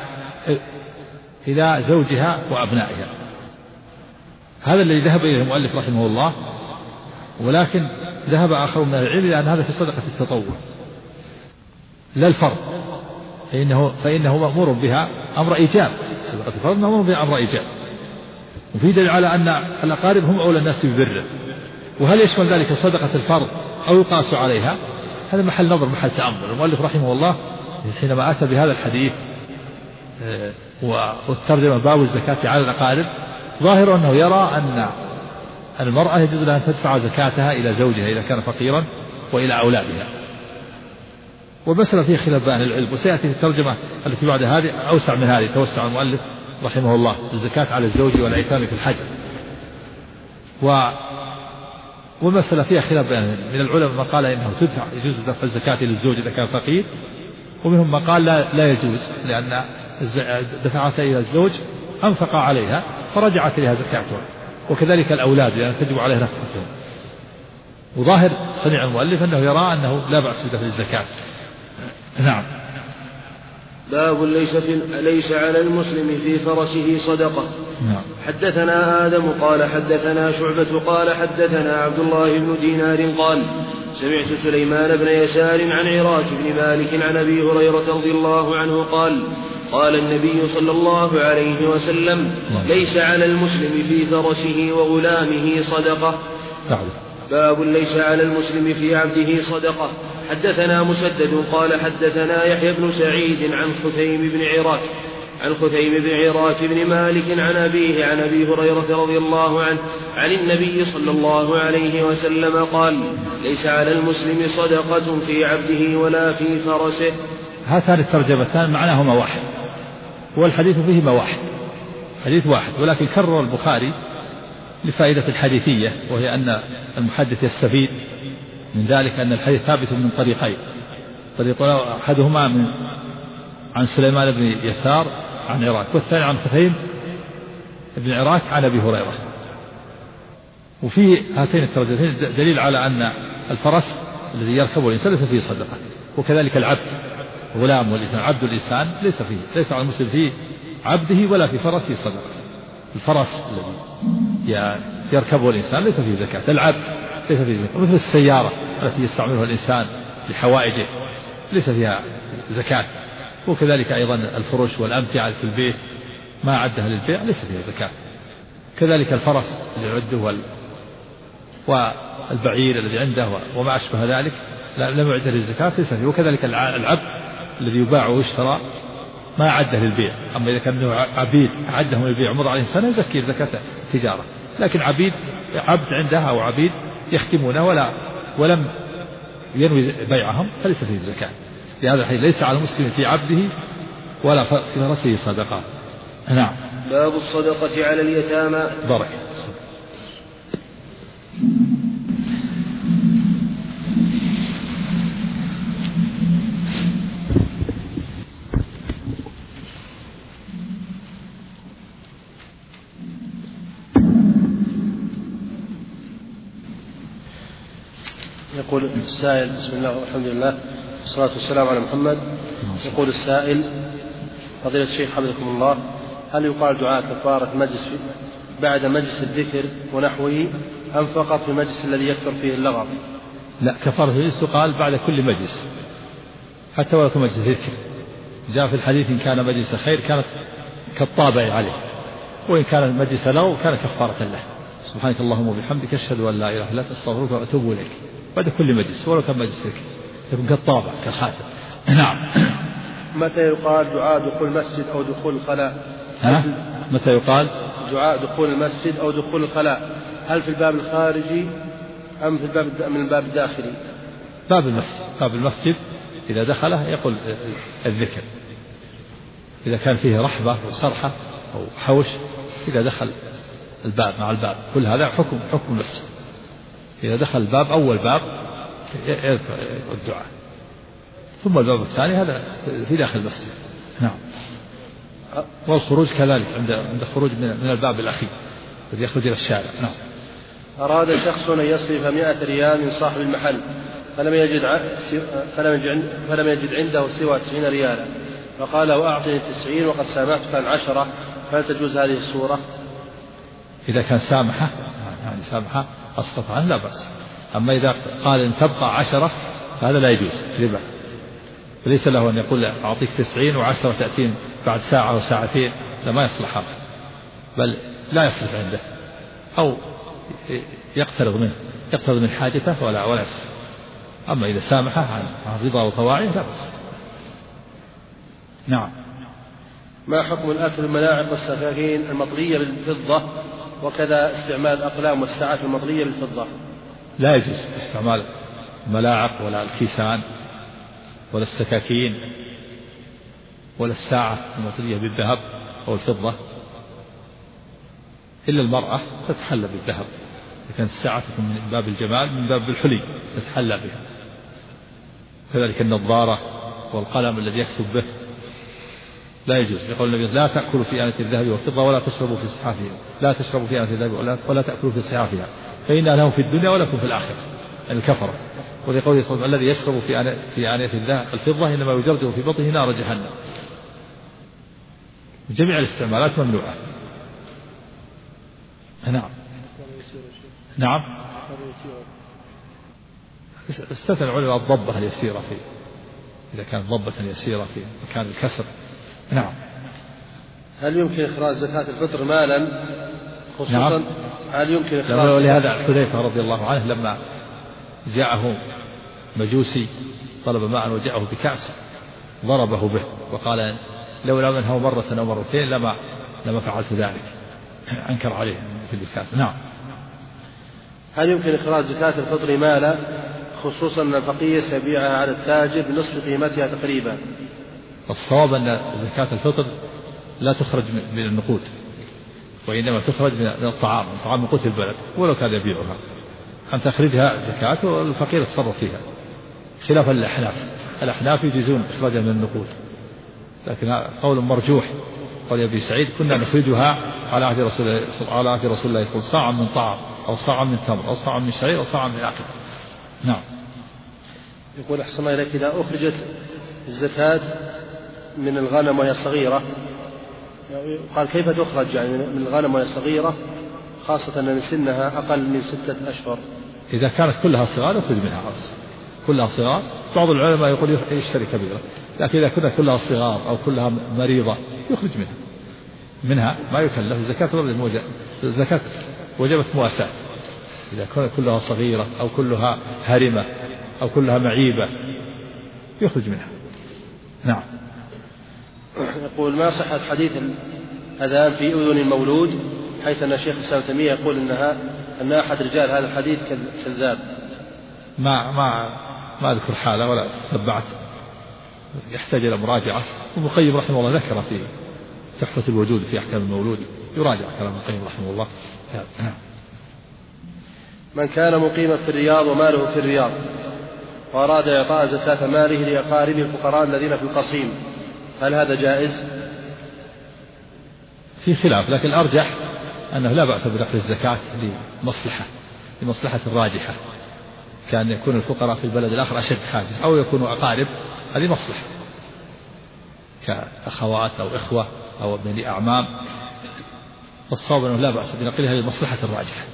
إلى زوجها وأبنائها. هذا الذي ذهب إليه المؤلف رحمه الله. ولكن ذهب آخر من العلم لأن هذا في صدقة التطوع لا الفرض، فإنه مأمور بها أمر إيجاب. صدقة الفرض مأمور بها أمر إيجاب، وفي دليل على أن الأقارب هم أولى الناس ببره. وهل يشمل ذلك صدقة الفرض أو يقاس عليها؟ هذا محل نظر، محل تأمل. المؤلف رحمه الله حينما أتى بهذا الحديث والترجمة باب الزكاة على الأقارب، ظاهر أنه يرى أن المرأة يجوز لها أن تدفع زكاتها إلى زوجها إذا كان فقيرا وإلى أولادها. ومسألة فيه خلاف بين العلم، وسيأتي في الترجمة التي بعد هذه أوسع من هذه، توسع المؤلف رحمه الله الزكاة على الزوج والأيتام في الحج. ومسألة فيها خلاف من العلماء من قال إنه تدفع، يجوز دفع الزكاة للزوج إذا كان فقير، ومنهم من قال لا يجوز، لأن دفعتها إلى الزوج أنفق عليها فرجعت إليها زكاتها، وكذلك الأولاد لأن تجب عليه نفقتهم. وظاهر صنيع المؤلف أنه يرى أنه لا بأس بدفع الزكاة. نعم. باب ليس على المسلم في فرسه صدقة. نعم. حدثنا آدم قال حدثنا شعبة قال حدثنا عبد الله بن دينار قال سمعت سليمان بن يسار عن عراك بن مالك عن أبي هريرة رضي الله عنه قال النبي صلى الله عليه وسلم ليس على المسلم في فرسه وغلامه صدقة. باب ليس على المسلم في عبده صدقة. حدثنا مسدد قال حدثنا يحيى بن سعيد عن خثيم بن عراك بن مالك عن أبيه عن أبي هريرة رضي الله عنه عن النبي صلى الله عليه وسلم قال ليس على المسلم صدقة في عبده ولا في فرسه. هاتان الترجمتان معناهما واحد، والحديث فيهما واحد، حديث واحد، ولكن كرر البخاري لفائدة الحديثية، وهي أن المحدث يستفيد من ذلك أن الحديث ثابت من طريقين: طريق أحدهما عن سليمان بن يسار عن عراك، والثاني عن خثيم بن عراك عن أبي هريرة. وفي هاتين الترجمتين دليل على أن الفرس الذي يركبه الإنسان ليس فيه صدقة، وكذلك العبد غلام والإنسان عبد الإنسان ليس على المسلم في عبده ولا في فرسه صدقة. الفرس الذي يركبه الإنسان ليس فيه زكاة، العبد ليس فيه زكاة، مثل السيارة التي يستعملها الإنسان لحوائجه ليس فيها زكاة، وكذلك أيضا الفرش والأمتعة في البيت ما عدها للبيع ليس فيها زكاة، كذلك الفرس اللي يعده والبعير الذي عنده وما أشبه ذلك لم يعد للزكاة ليس فيه. وكذلك العبد الذي يباع ويشترى ما عده للبيع. أما إذا كان عبيد عدهم للبيع ومر عليهم سنة يزكي زكاة تجارة. لكن عبد عندها أو عبيد يختمونه ولم ينوي بيعهم فليس فيه زكاة. لهذا الحديث ليس على المسلم في عبده ولا في فرسه صدقة. نعم. باب الصدقة على اليتامى. بارك. يقول السائل: بسم الله والحمد لله والصلاة والسلام على محمد. يقول السائل: فضيلة الشيخ حفظكم الله، هل يقال دعاء كفارة مجلس بعد مجلس الذكر ونحوه أم فقط في المجلس الذي يكثر فيه اللغط؟ لا، كفارة المجلس تقال بعد كل مجلس حتى ولو كان مجلس ذكر. جاء في الحديث: إن كان مجلس خير كانت كالطابع عليه، وإن كان مجلس لغو كان كفارة له. سبحانك اللهم وبحمدك أشهد أن لا إله إلا أنت أستغفرك وأتوب إليك. بعد كل مجلس ولو كان مجلس ذكر تكون كالطابع كالخاتم. نعم. متى يقال دعاء دخول المسجد أو دخول الخلاء؟ متى يقال دعاء دخول المسجد أو دخول الخلاء؟ هل في الباب الخارجي أم في من الباب الداخلي؟ باب المسجد إذا دخله يقول الذكر. إذا كان فيه رحبة وصرحة أو حوش إذا دخل الباب مع الباب كل هذا حكم المسجد. إذا دخل الباب أول باب يذكر الدعاء، ثم الباب الثاني هذا في داخل المسجد. نعم. والخروج كذلك عند الخروج من الباب الأخير الذي يخرج إلى الشارع. نعم. أراد شخص أن يصرف 100 ريال من صاحب المحل فلم يجد عنده سوى 90 ريالا، فقال له: أعطني 90 وقد سامحتك عن 10، فهل تجوز هذه الصورة؟ إذا كان سامحة أسقط عنه لا بأس. أما إذا قال إن تبقى 10 فهذا لا يجوز ربا. فليس له أن يقول أعطيك 90 و10 تأتين بعد ساعة أو ساعتين، ما يصلح هذا، بل لا يصرف عنده أو يقترض من حاجته ولا يصرف. أما إذا سامحه عن رضا وطواعيه لا بأس. نعم. ما حكم الأكل الملاعق والسكاكين المطلية بالفضة وكذا استعمال الأقلام والساعات المطلية بالفضة؟ لا يجوز استعمال الملاعق ولا الكيسان ولا السكاكين ولا الساعة المطلية بالذهب أو الفضة، إلا المرأة تتحلى بالذهب. إذا كانت الساعة تكون من باب الجمال من باب الحلي تتحلى بها. كذلك النظارة والقلم الذي يكتب به لا يجوز. يقول النبي: لا تأكلوا في آنية الذهب والفضة ولا تشربوا في صحافها، لا تشربوا في آنية الذهب ولا تأكلوا في صحافها فإنها لهم في الدنيا ولكم في الآخرة، الكفرة. ولقوله صلى الله عليه وسلم: الذي يشرب في آنية الذهب الفضة إنما يجرجر في بطنه نار جهنم. جميع الاستعمالات ممنوعة. نعم. استثنى العلماء الضبة اليسيرة إذا كانت ضبة يسيرة في مكان الكسر. نعم. هل يمكن إخراج زكاة الفطر مالا خصوصا؟ نعم. هل يمكن إخراج؟ ولهذا حذيفة رضي الله عنه لما جاءه مجوسي طلب ماء وجاءه بكأس ضربه به وقال: لولا منه مرة أو مرتين لما فعلت ذلك. أنكر عليه في الكأس. نعم. هل يمكن إخراج زكاة الفطر مالا خصوصا أن الفقير سيبيعها على التاجر بنصف قيمتها تقريبا؟ الصواب أن زكاة الفطر لا تخرج من النقود، وإنما تخرج من الطعام من قوت البلد ولو كان يبيعها. أن تخرجها زكاة والفقير يتصرف فيها، خلافا الأحناف يجيزون إخراجها من النقود، لكن قول مرجوح. قال أبي سعيد: كنا نخرجها على عهد رسول الله صلى الله عليه وسلم صاعا من طعام أو صاعا من تمر أو صاعا من شعير أو صاعا من عقل. نعم. يقول: أحسن الله إليك، إذا أخرجت الزكاة من الغنم وهي صغيرة، قال كيف تخرج يعني من الغنم وهي صغيرة خاصة أن سنها أقل من 6 أشهر؟ إذا كانت كلها صغار يخرج منها كلها صغار. بعض العلماء يقول يشتري كبيرة، لكن إذا كنا كلها صغار أو كلها مريضة يخرج منها ما يكلف. الزكاة وجبت مواساة. إذا كانت كلها صغيرة أو كلها هرمة أو كلها معيبة يخرج منها. نعم. يقول ما صحة حديث الأذان في أذن المولود، حيث أن الشيخ الإسلام ابن تيمية يقول أن أحد رجال هذا الحديث كذاب. ما أذكر حالة ولا تبعت، يحتاج إلى مراجعة. ابن القيم رحمه الله ذكر في تحفة الوجود في أحكام المولود، يراجع كلام ابن القيم رحمه الله. من كان مقيما في الرياض وماله في الرياض وأراد إعطاء زكاة ماله لأقاربه الفقراء الذين في القصيم، هل هذا جائز؟ في خلاف، لكن الأرجح أنه لا بأس بدفع الزكاة لمصلحة راجحة، كان يكون الفقراء في البلد الآخر أشد حاجة، أو يكونوا أقارب، هذه مصلحة كأخوات أو إخوة أو ابن أعمام، فالصواب أنه لا بأس بنقلها للمصلحة الراجحة،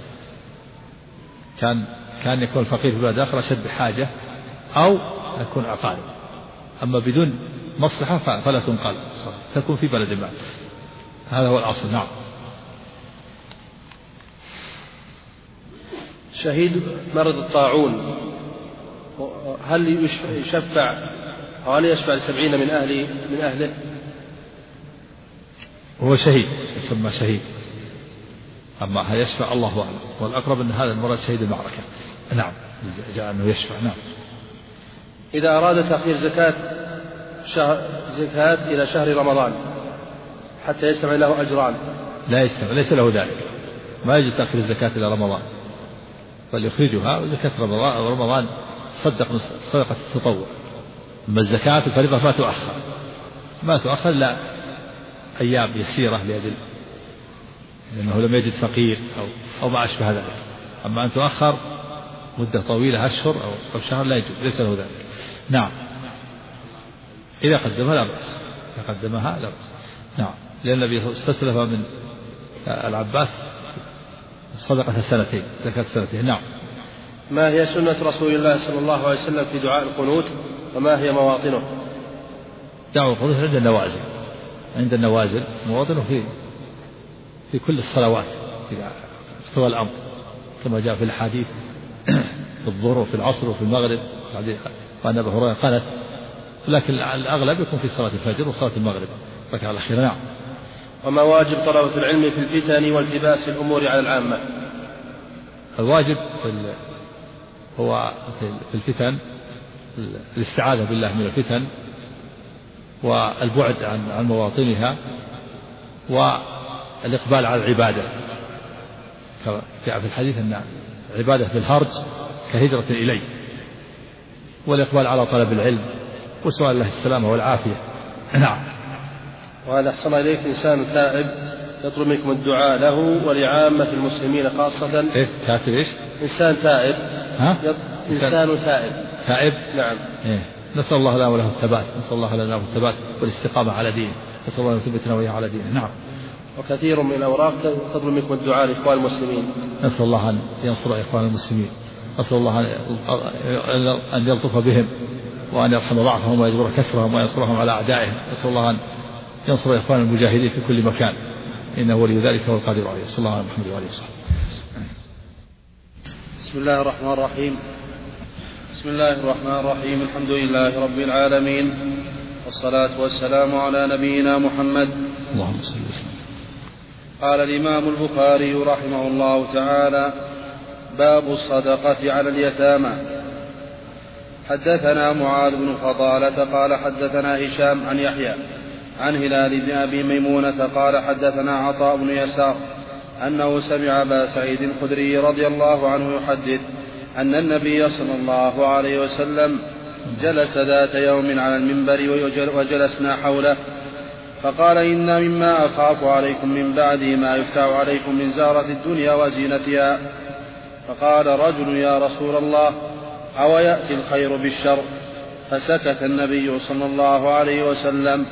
كان يكون الفقير في البلد الآخر أشد حاجة أو يكون أقارب. أما بدون مصلحة فلا تنقل، تكون في بلد ما، هذا هو الأصل. نعم. شهيد مرض الطاعون هل يشفع أو هل يشفع ل70 من أهله؟ هو شهيد يسمى شهيد، أما هل يشفع الله أعلم، والأقرب أن هذا المرض شهيد المعركة. نعم، جاء أنه يشفع. نعم. إذا أراد تأخير زكاة إلى شهر رمضان حتى يجتمع له أجران، لا يجتمع، ليس له ذلك، ما يجوز تأخير الزكاة إلى رمضان، بل يخرجها، وزكاة رمضان صدقة التطوع. أما الزكاة الفريضة ما تؤخر لا أيام يسيرة لأنه لم يجد فقير أو ما أشبه ذلك. أما أن تؤخر مدة طويلة أشهر أو شهر لا يجوز، ليس له ذلك. نعم. إذا قدمها لا بأس. نعم، لأن النبي استسلف من العباس صدقة سنتين، زكاة سنتين. نعم. ما هي سنة رسول الله صلى الله عليه وسلم في دعاء القنوت، وما هي مواطنه؟ دعاء القنوت عند النوازل مواطنه في كل الصلوات إذا استوى الأمر، كما جاء في الحديث في الظهر وفي العصر وفي المغرب، وأن أبا هريرة قالت، لكن الأغلب يكون في صلاة الفجر وصلاة المغرب ركعة الأخيرة. نعم. وما واجب طلبة العلم في الفتن والتباس الأمور على العامة؟ الواجب هو في الفتن الاستعاذة بالله من الفتن، والبعد عن مواطنها، والإقبال على العبادة، كما جاء في الحديث أن العبادة في الهرج كهجرة إليه، والإقبال على طلب العلم وسؤال الله السلامة والعافية. نعم. وهذا أحسن إليك إنسان تائب يطلب منكم الدعاء له ولعامة المسلمين خاصة. كاتب إيش؟ إنسان تائب. إنسان تائب. نعم. نسأل الله لنا وله الثبات، نسأل الله لنا وله الثبات والاستقامة على دينه، نسأل الله أن يثبتنا وإياه على دينه. نعم. وكثير من الأوراق تطلب منكم الدعاء لإخوان المسلمين، نسأل الله أن ينصر إخوان المسلمين، نسأل الله أن يلطف بهم وأن يرحم ضعفهم ويجبر كسرهم وينصرهم على أعدائهم، نسأل الله أن ينصر إخوان المجاهدين في كل مكان، إنه ولي ذلك هو القادر عليه. صلى الله على محمد وعلى آله وصحبه. بسم الله الرحمن الرحيم. بسم الله الرحمن الرحيم. الحمد لله رب العالمين، والصلاة والسلام على نبينا محمد. اللهم صل وسلم. قال الإمام البخاري رحمه الله تعالى: باب الصدقة على اليتامى. حدثنا معاذ بن فضالة قال حدثنا هشام عن يحيى عن هلال بن أبي ميمونة قال حدثنا عطاء بن يسار أنه سمع أبا سعيد الخدري رضي الله عنه يحدث أن النبي صلى الله عليه وسلم جلس ذات يوم على المنبر وجلسنا حوله، فقال: إن مما أخاف عليكم من بعدي ما يفتح عليكم من زارة الدنيا وزينتها. فقال رجل: يا رسول الله، أو يأتي الخير بالشر؟ فسكت النبي صلى الله عليه وسلم.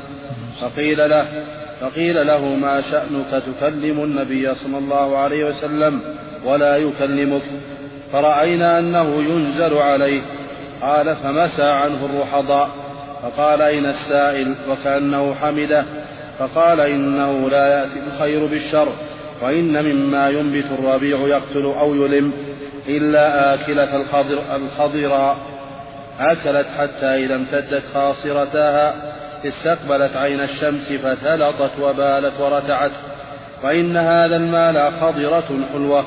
فقيل له: ما شأنك تكلم النبي صلى الله عليه وسلم ولا يكلمك؟ فرأينا أنه ينزل عليه. قال: فمسى عنه الرحضاء. فقال: أين السائل؟ وكأنه حمده. فقال: إنه لا يأتي الخير بالشر، وإن مما ينبت الربيع يقتل أو يلم إلا آكلة الخضراء. أكلت حتى إذا امتدت خاصرتها استقبلت عين الشمس فثلطت وبالت ورتعت. وإن هذا المال خضرة حلوة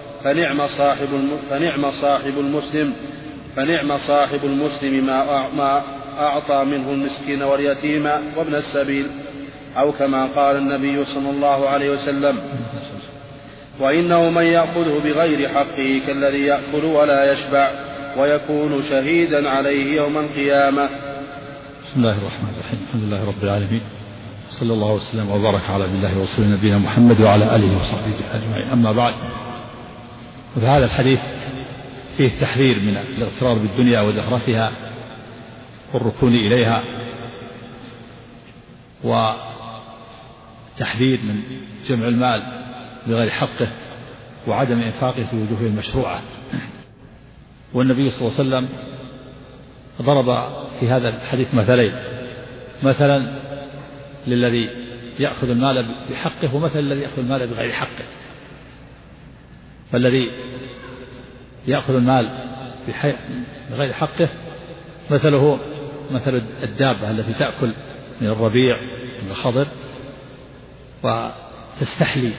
فنعم صاحب المسلم ما أعطى منه المسكين واليتيم وابن السبيل، أو كما قال النبي صلى الله عليه وسلم: وإنه من يأخذه بغير حقه كالذي يأكل ولا يشبع ويكون شهيدا عليه يوم القيامة. بسم الله الرحمن الرحيم. الحمد لله رب العالمين، صلى الله وسلم وبارك على الله ورسوله نبينا محمد وعلى آله وصحبه أجمعين. أما بعد، فهذا الحديث فيه تحذير من الاغترار بالدنيا وزخرفها والركون إليها، وتحذير من جمع المال بغير حقه وعدم إنفاقه في وجوهه المشروعة. والنبي صلى الله عليه وسلم ضرب في هذا الحديث مثلين: مثلا للذي يأخذ المال بحقه، ومثل الذي يأخذ المال بغير حقه. فالذي يأخذ المال بغير حقه مثله مثل الدابة التي تأكل من الربيع من الخضر وتستحلي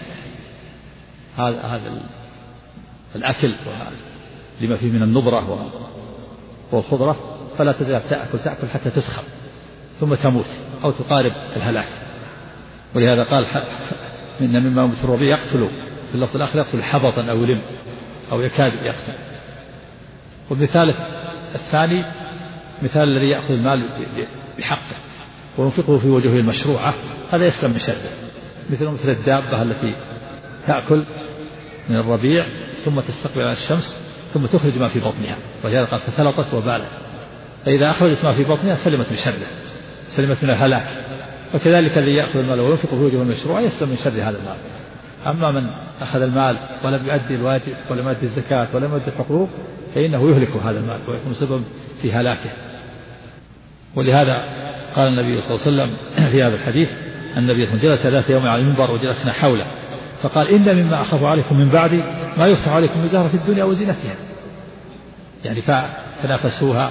هذا الأكل لما فيه من النضرة والخضرة، فلا تزال تأكل حتى تسخن ثم تموت أو تقارب الهلاك. ولهذا قال: إن مما ينبت الربيع يقتل، في اللفظ الآخر يقتل حبطا أو لم أو يكاد يقتل. والمثال الثاني مثال الذي يأخذ المال بحقه وينفقه في وجهه المشروعة، هذا يسلم من شره، مثل الدابة التي تأكل من الربيع ثم تستقبل على الشمس ثم تخرج ما في بطنها، ولهذا قال: فثلطت وبالت. فإذا أخرجت ما في بطنها سلمت من شره، سلمت من الهلاك. وكذلك الذي يأخذ المال وينفقه في وجهه المشروعة يسلم من شر هذا المال. أما من أخذ المال ولم يؤدي الواجب ولم يؤدي الزكاة ولم يؤدي الحقوق فإنه يهلك هذا المال ويكون سبب في هلاكه. ولهذا قال النبي صلى الله عليه وسلم في هذا الحديث: النبي صلى الله عليه وسلم جلس ذات يوم على المنبر وجلسنا حوله فقال: إن مما أخاف عليكم من بعدي ما يفتح عليكم من زهرة الدنيا وزينتها. يعني فتنافسوها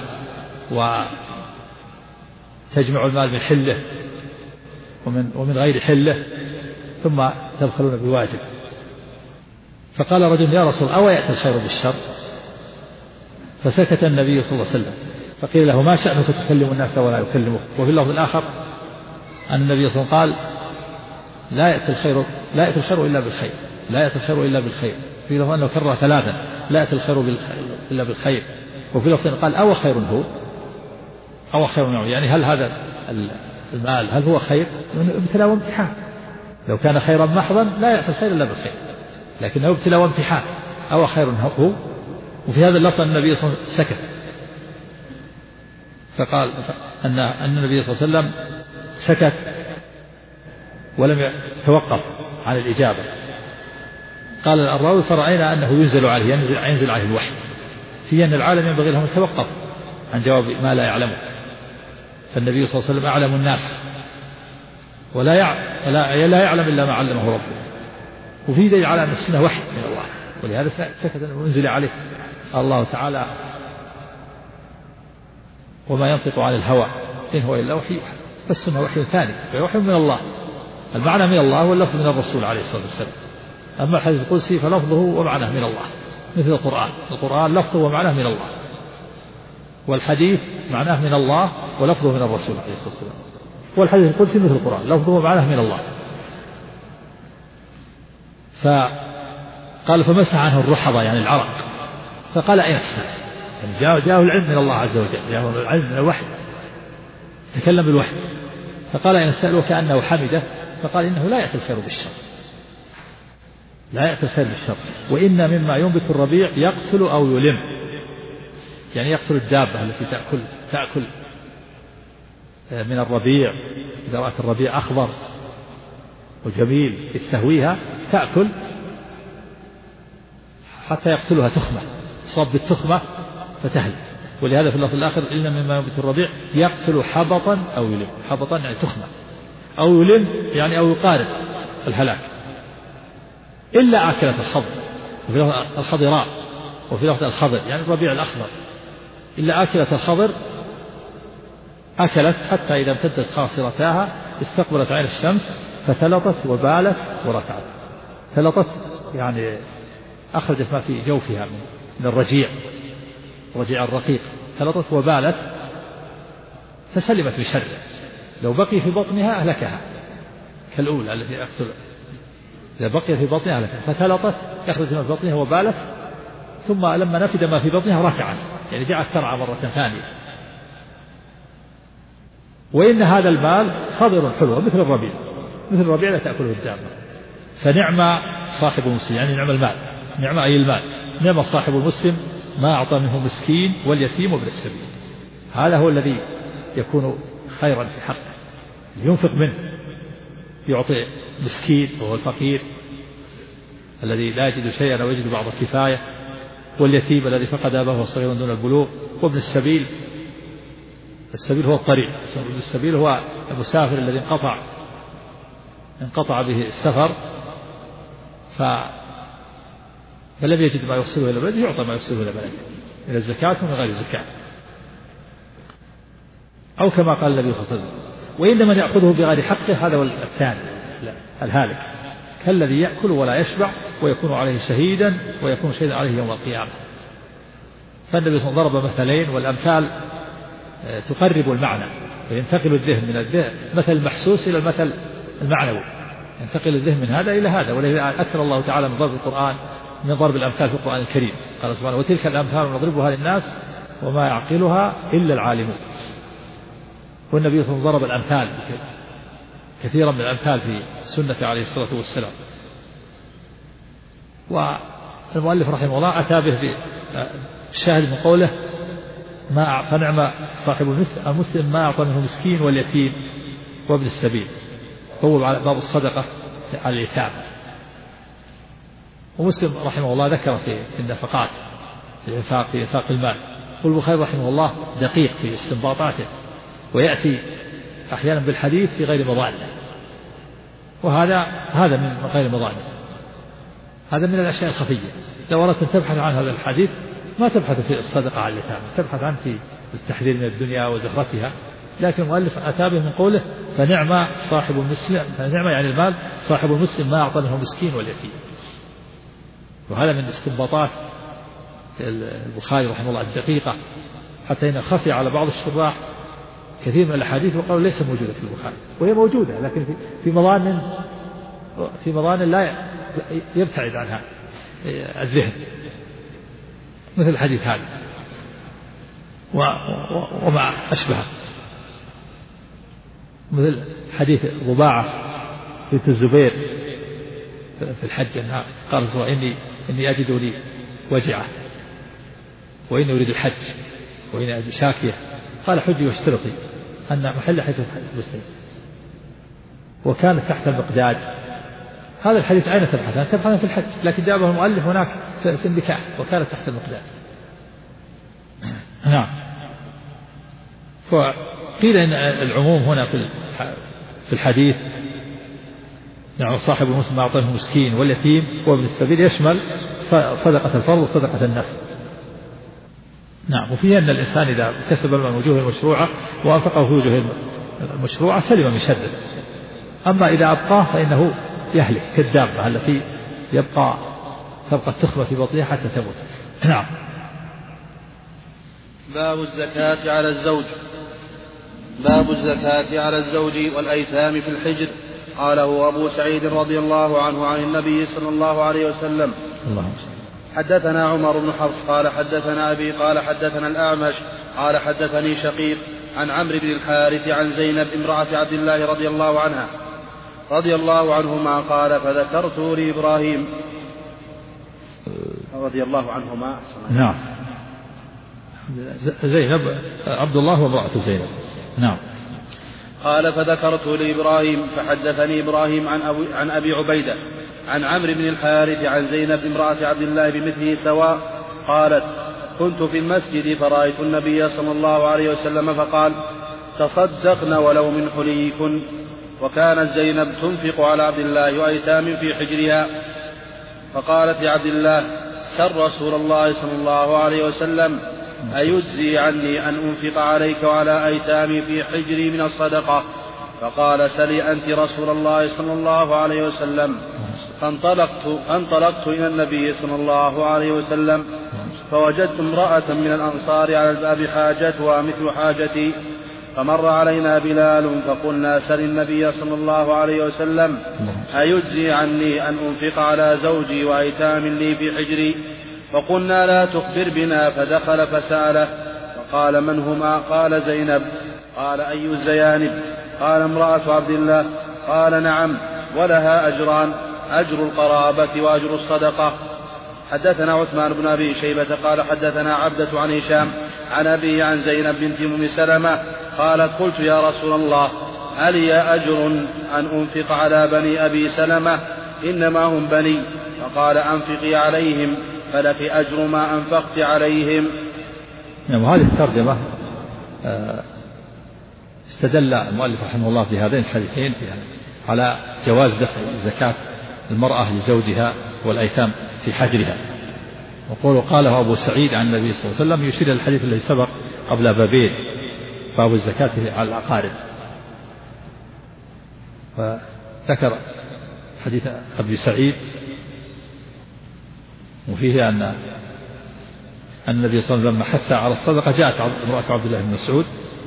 وتجمع المال من حله ومن غير حله ثم تبخلون بواجب. فقال رجل: يا رسول الله، أو يأتي الخير بالشر؟ فسكت النبي صلى الله عليه وسلم. فقيل له: ما شأنك تكلم الناس ولا يكلمك؟ وفي اللفظ الآخر أن النبي صلى الله عليه وسلم قال: لا يأتي الخير إلا بالخير، لا يأتي الخير إلا بالخير. في لفظ أنه كرر ثلاثا: لا يأتي الخير إلا بالخير. وفي لفظ قال: أو خير هو، أو خير هو. يعني هل هذا المال هل هو خير؟ ابتلاء وامتحان. لو كان خيرا محضا لا يأتي الخير إلا بالخير، لكنه ابتلاء وامتحان. أو خير هو. وفي هذا اللفظ النبي صلى الله عليه وسلم سكت، فقال أن النبي صلى الله عليه وسلم سكت ولم يتوقف عن الإجابة. قال الراوي: فرأينا أنه ينزل عليه الوحي، في أن العالم ينبغي لهم يتوقف عن جواب ما لا يعلمه. فالنبي صلى الله عليه وسلم أعلم الناس ولا يعلم إلا ما علمه ربه، وفي دليل على أن السنة وحي من الله، ولهذا سكت وأنزل عليه. قال الله تعالى: وما ينطق عن الهوى إن هو إلا وحي. فالسنة وحي ثاني، وحي من الله، المعنى من الله واللفظ من الرسول عليه الصلاة والسلام. أما الحديث القدسي فلفظه ومعناه من الله، مثل القرآن لفظه ومعناه من الله، والحديث معناه من الله ولفظه من الرسول عليه الصلاة والسلام. والحديث القدسي مثل القرآن لفظه ومعناه من الله. فقال: فمسح عنه الرحضة يعني العرق. فقال: أين السائل؟ يعني جاءه العلم من الله عز وجل، جاءه العلم من الوحي، تكلم بالوحي. فقال: أين السائل؟ وكأنه حمده. فقال: إنه لا يأتي الخير بالشر، لا يأتي الخير بالشر. وإن مما ينبت الربيع يقتل أو يلم، يعني يقتل الدابة التي تأكل من الربيع. إذا رأت الربيع أخضر وجميل يستهويها تأكل حتى يقتلها تخمة، تصاب بالتخمة فتهلك. ولهذا في اللفظ الآخر: إن مما ينبت الربيع يقتل حبطا أو يلم. حبطا يعني تخمة، أو يلم يعني أو يقارب الهلاك، إلا آكلة الخضر، وفي الخضراء، وفي لفظ الخضر يعني الربيع الأخضر، إلا آكلة الخضر أكلت حتى إذا امتدت خاصرتاها استقبلت عين الشمس فتلطت وبالت وركعت. تلطت يعني أخرجت ما في جوفها من الرجيع الرقيق، تلطت وبالت فسلمت بشره. لو بقي في بطنها أهلكها كالأولى التي يحصل إذا بقي في بطنها أهلكها، فتلطت أخرجت ما في بطنها وبالت، ثم لما نفد ما في بطنها ركعت، يعني جاءت ترعى مرة ثانية. وإن هذا المال خضر حلو مثل الربيع لا تأكله الدابة. فنعم صاحب المسلم، يعني نعم المال، نعم أي المال، نعم صاحب المسلم ما أعطى منه مسكين واليتيم وابن السبيل. هذا هو الذي يكون خيرا في حقه، ينفق منه، يعطي مسكين وهو الفقير الذي لا يجد شيئا أو يجد بعض الكفاية، واليتيم الذي فقد أباه صغيرا دون البلوغ، وابن السبيل. السبيل هو الطريق، ابن السبيل هو المسافر الذي انقطع به السفر فلم يجد ما يوصله إلى بلده، يعطى ما يوصله إلى بلده، إلى الزكاة ومن غير الزكاة، أو كما قال النبي صلى الله عليه وسلم: وإن من يأخذه بغير حقه هذا هو الثاني الهالك، كالذي يأكل ولا يشبع ويكون عليه شهيدا ويكون شهيدا عليه يوم القيامة. فالنبي صلى الله عليه وسلم ضرب مثلين، والأمثال تقرب المعنى وينتقل الذهن من المثل المحسوس إلى المثل المعنوي، ينتقل الذهن من هذا إلى هذا. ولذا أكثر الله تعالى من ضرب الأمثال في القرآن الكريم. قال سبحانه: وتلك الأمثال نضربها للناس وما يعقلها إلا العالمون. والنبي صلى الله عليه وسلم ضرب الأمثال كثيرا من الأمثال في سنة عليه الصلاة والسلام. والمؤلف رحمه الله أتى به الشاهد من قوله: فنعم صاحب المسلم ما أعطى منه مسكين واليتيم وابن السبيل. هو باب الصدقة على اليتامى. ومسلم رحمه الله ذكر في النفقات، في الإنفاق، في إنفاق المال. والبخاري رحمه الله دقيق في استنباطاته، ويأتي أحيانا بالحديث في غير مضانه، وهذا من غير مضانه، هذا من الأشياء الخفية. لو أردت أن تبحث عن هذا الحديث ما تبحث في الصدقة على اليتامى، تبحث عنه في التحذير من الدنيا وزخرفها. لكن المؤلف أتى به من قوله: فنعم صاحب المسلم، فنعم يعني المال صاحب المسلم ما أعطى منه مسكين واليتيم. وهذا من استنباطات البخاري رحمه الله الدقيقة، حتى إن خفي على بعض الشراح كثير من الأحاديث وقالوا ليس موجودة في البخاري، وهي موجودة لكن في مضان لا يبتعد عنها الذهن، مثل الحديث هذا وما أشبهه، مثل حديث ضباعة بنت الزبير في الحج أنها قالت: إني أجد لي وجعة وإني أريد الحج وإني أجد شاكية. قال: حجي واشترطي أن محل حيث المسلم. وكانت تحت المقداد. هذا الحديث أين تبحث؟ تبحث في الحج، لكن جابه المؤلف هناك في النكاح، وكانت تحت المقداد. نعم. فقيل إن العموم هنا في الحديث يعني صاحب المسلم ما أعطاه مسكين واليتيم وابن السبيل يشمل صدقة الفرض وصدقة النفل. نعم. وفيه أن الإنسان إذا كسب من وجوه المشروعة وأنفقه في وجوه المشروعة سلم من شره. أما إذا أبقاه فإنه يهلك كالدابة التي تبقى التخمة في بطنها حتى تموت. نعم. باب الزكاة على الزوج والأيتام في الحجر. قاله أبو سعيد رضي الله عنه عن النبي صلى الله عليه وسلم. حدثنا عمر بن حفص قال حدثنا أبي قال حدثنا الأعمش قال حدثني شقيق عن عمرو بن الحارث عن زينب امرأة عبد الله رضي الله عنهما قال: فذكرت لإبراهيم رضي الله عنهما. نعم. زينب عبد الله وامرأة زينب. نعم. قال: فذكرت لإبراهيم فحدثني إبراهيم عن أبي عبيدة عن عمرو بن الحارث عن زينب امرأة عبد الله بمثله سواء. قالت: كنت في المسجد فرأيت النبي صلى الله عليه وسلم فقال: تصدقن ولو من حليكن. وكانت زينب تنفق على عبد الله وأيتام في حجرها. فقالت لعبد الله: سر رسول الله صلى الله عليه وسلم أيجزي عني أن أنفق عليك وعلى أيتامي في حجري من الصدقة؟ فقال سلي أنت رسول الله صلى الله عليه وسلم. فانطلقت إلى النبي صلى الله عليه وسلم فوجدت امرأة من الأنصار على الباب حاجتها مثل حاجتي، فمر علينا بلال فقلنا سل النبي صلى الله عليه وسلم أيجزي عني أن أنفق على زوجي وأيتام لي في حجري؟ فقلنا لا تخبر بنا. فدخل فسأله فقال من هما؟ قال زينب. قال أي الزيانب؟ قال امرأة عبد الله. قال نعم، ولها أجران، أجر القرابة وأجر الصدقة. حدثنا عثمان بن أبي شيبة قال حدثنا عبدة عن هشام عن أبي عن زينب بنت أم سلمة قالت قلت يا رسول الله هل لي أجر أن أنفق على بني أبي سلمة؟ إنما هم بني. فقال أنفقي عليهم فلك أجر ما أنفقت عليهم. هذه الترجمة استدل المؤلف رحمه الله في هذين الحديثين على جواز دفع زكاة المرأة لزوجها والأيتام في حجرها. قاله أبو سعيد عن النبي صلى الله عليه وسلم يشير الحديث الذي سبق قبل بابين، باب الزكاة على الأقارب. فذكر حديث أبي سعيد وفيه أن النبي صلى الله عليه وسلم حث على الصدقة. جاءت امرأة عبد الله بن مسعود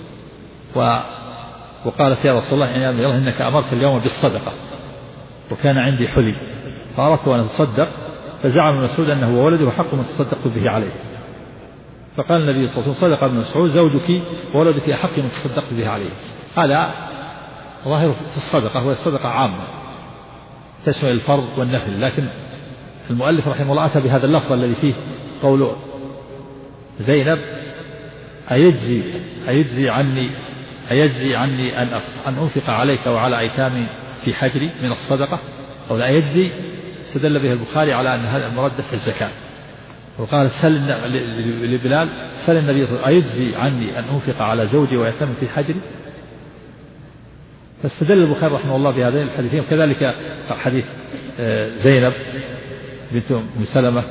وقالت يا رسول الله إنك أمرت اليوم بالصدقة وكان عندي حلي فأردت أن أتصدق، فزعم ابن مسعود أنه وولده حق من تصدقت به عليه. فقال النبي صلى الله عليه وسلم صدق ابن مسعود زوجك وولدك أحق من تصدقت به عليه. هذا ظاهر في الصدقة، وهي الصدقة عامة تشمل الفرض والنفل، لكن المؤلف رحمه الله أتى بهذا اللفظ الذي فيه قول زينب أيجزي عني أن أنفق عليك وعلى أيتامي في حجري من الصدقة، أو لا يجزي. استدل به البخاري على أن هذا المراد دفع الزكاة. وقال لبلال سل النبي صلى الله عليه وسلم أيجزي عني أن أنفق على زوجي وأيتامي في حجري؟ فاستدل البخاري رحمه الله بهذين الحديثين. وكذلك حديث زينب بنت أم سلمة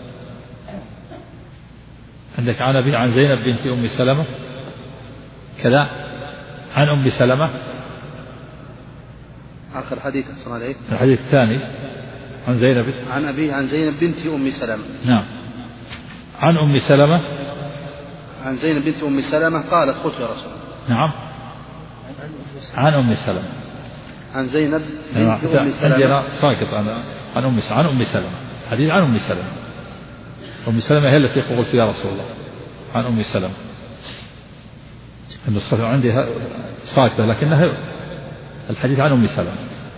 عندك عن أبي عن زينب بنت أم سلمة كذا عن أم سلمة. آخر حديث أحسن عليه الحديث الثاني عن زينب عن أبي عن زينب بنت أم سلمة. نعم عن أم سلمة عن زينب بنت أم سلمة قالت قلت يا رسول الله. نعم عن أم سلمة عن زينب بنت أم سلمة. عندنا ساقط عن أم سلمة. حديث عن أم سلمة. أم سلمة هي التي قلت يا رسول الله عن أم سلمة. النسخة عندي ساقطة لكنها الحديث عن أم سلمة.